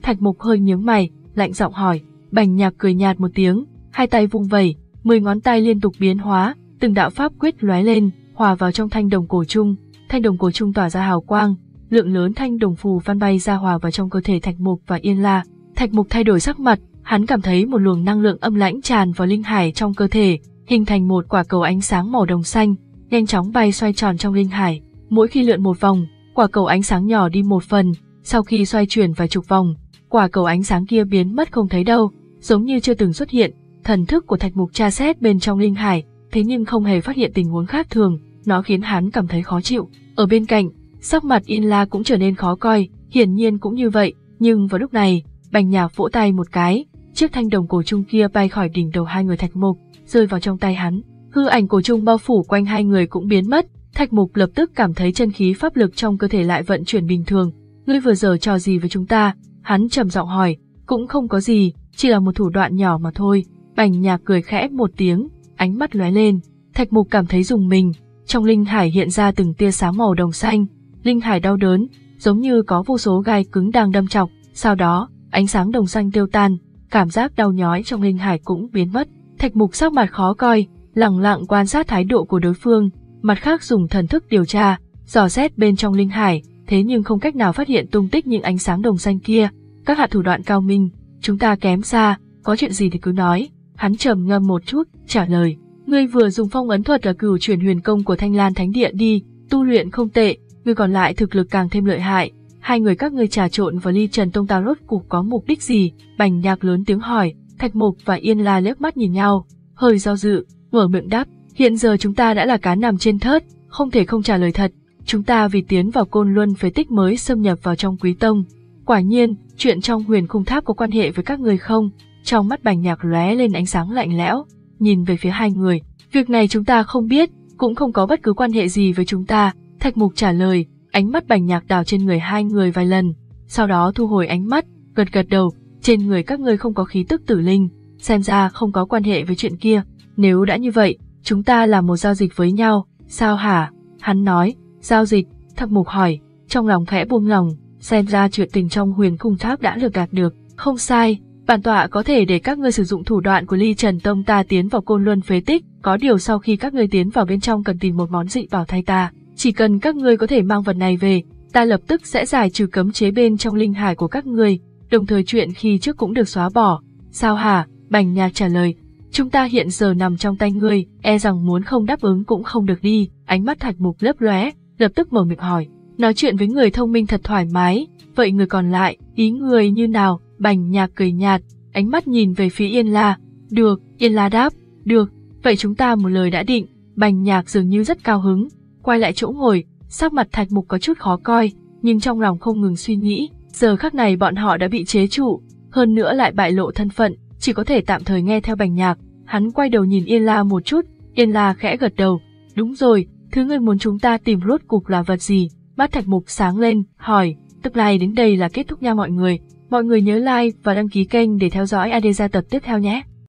Thạch Mục hơi nhướng mày, lạnh giọng hỏi. Bành Nhạc cười nhạt một tiếng, hai tay vung vẩy, mười ngón tay liên tục biến hóa, từng đạo pháp quyết lóe lên, hòa vào trong thanh đồng cổ trung. Thanh đồng cổ trung tỏa ra hào quang, lượng lớn thanh đồng phù văn bay ra hòa vào trong cơ thể Thạch Mục và Yên La. Thạch Mục thay đổi sắc mặt, hắn cảm thấy một luồng năng lượng âm lãnh tràn vào linh hải trong cơ thể, hình thành một quả cầu ánh sáng màu đồng xanh, nhanh chóng bay xoay tròn trong linh hải. Mỗi khi lượn một vòng, quả cầu ánh sáng nhỏ đi một phần, sau khi xoay chuyển vài chục vòng, quả cầu ánh sáng kia biến mất không thấy đâu, giống như chưa từng xuất hiện. Thần thức của Thạch Mục tra xét bên trong linh hải, thế nhưng không hề phát hiện tình huống khác thường, nó khiến hắn cảm thấy khó chịu. Ở bên cạnh, sắc mặt Yên La cũng trở nên khó coi, hiển nhiên cũng như vậy, nhưng vào lúc này, Bành Nhạc vỗ tay một cái, chiếc thanh đồng cổ trung kia bay khỏi đỉnh đầu hai người Thạch Mục, rơi vào trong tay hắn. Hư ảnh cổ trung bao phủ quanh hai người cũng biến mất, Thạch Mục lập tức cảm thấy chân khí pháp lực trong cơ thể lại vận chuyển bình thường. Ngươi vừa giở trò gì với chúng ta? Hắn trầm giọng hỏi. Cũng không có gì, chỉ là một thủ đoạn nhỏ mà thôi. Bành Nhạc cười khẽ một tiếng, ánh mắt lóe lên. Thạch Mục cảm thấy rùng mình, trong linh hải hiện ra từng tia sáng màu đồng xanh. Linh hải đau đớn, giống như có vô số gai cứng đang đâm chọc. Sau đó, ánh sáng đồng xanh tiêu tan, cảm giác đau nhói trong linh hải cũng biến mất. Thạch Mục sắc mặt khó coi, lẳng lặng quan sát thái độ của đối phương, mặt khác dùng thần thức điều tra, dò xét bên trong linh hải, thế nhưng không cách nào phát hiện tung tích những ánh sáng đồng xanh kia. Các hạ thủ đoạn cao minh, chúng ta kém xa, có chuyện gì thì cứ nói. Hắn trầm ngâm một chút, trả lời. Ngươi vừa dùng phong ấn thuật là cửu chuyển huyền công của Thanh Lan Thánh Địa đi, tu luyện không tệ, ngươi còn lại thực lực càng thêm lợi hại. Hai người các ngươi trà trộn vào Ly Trần Tông ta rốt cuộc có mục đích gì? Bành Nhạc lớn tiếng hỏi. Thạch Mục và Yên La liếc mắt nhìn nhau, hơi do dự, mở miệng đáp. Hiện giờ chúng ta đã là cá nằm trên thớt, không thể không trả lời thật. Chúng ta vì tiến vào Côn Luân phế tích mới xâm nhập vào trong Quý Tông. Quả nhiên, chuyện trong Huyền Khung Tháp có quan hệ với các người không? Trong mắt Bành Nhạc lóe lên ánh sáng lạnh lẽo, nhìn về phía hai người. Việc này chúng ta không biết, cũng không có bất cứ quan hệ gì với chúng ta. Thạch Mục trả lời, ánh mắt Bành Nhạc đảo trên người hai người vài lần, sau đó thu hồi ánh mắt, gật gật đầu. Trên người các ngươi không có khí tức tử linh, xem ra không có quan hệ với chuyện kia. Nếu đã như vậy, chúng ta làm một giao dịch với nhau, sao hả? Hắn nói. Giao dịch? Thạch Mục hỏi, trong lòng khẽ buông lòng, xem ra chuyện tình trong Huyền Khung Tháp đã lược gạt được. Không sai, bản tọa có thể để các ngươi sử dụng thủ đoạn của Ly Trần Tông ta tiến vào Côn Luân phế tích, có điều sau khi các ngươi tiến vào bên trong cần tìm một món dị bảo thay ta. Chỉ cần các ngươi có thể mang vật này về, ta lập tức sẽ giải trừ cấm chế bên trong linh hải của các ngươi, đồng thời chuyện khi trước cũng được xóa bỏ. Sao hả? Bành Nhạc trả lời. Chúng ta hiện giờ nằm trong tay ngươi, e rằng muốn không đáp ứng cũng không được đi. Ánh mắt Thạch Mục lấp lóe, lập tức mở miệng hỏi. Nói chuyện với người thông minh thật thoải mái, vậy người còn lại, ý người như nào? Bành Nhạc cười nhạt, ánh mắt nhìn về phía Yên La. Được, Yên La đáp. Được, vậy chúng ta một lời đã định. Bành Nhạc dường như rất cao hứng, quay lại chỗ ngồi, sắc mặt Thạch Mục có chút khó coi, nhưng trong lòng không ngừng suy nghĩ. Giờ khắc này bọn họ đã bị chế trụ, hơn nữa lại bại lộ thân phận, chỉ có thể tạm thời nghe theo Bành Nhạc. Hắn quay đầu nhìn Yên La một chút, Yên La khẽ gật đầu. Đúng rồi, thứ ngươi muốn chúng ta tìm rốt cục là vật gì? Mắt Thạch Mục sáng lên, hỏi. Tập này đến đây là kết thúc nha mọi người. Mọi người nhớ like và đăng ký kênh để theo dõi a đê gia tập tiếp theo nhé.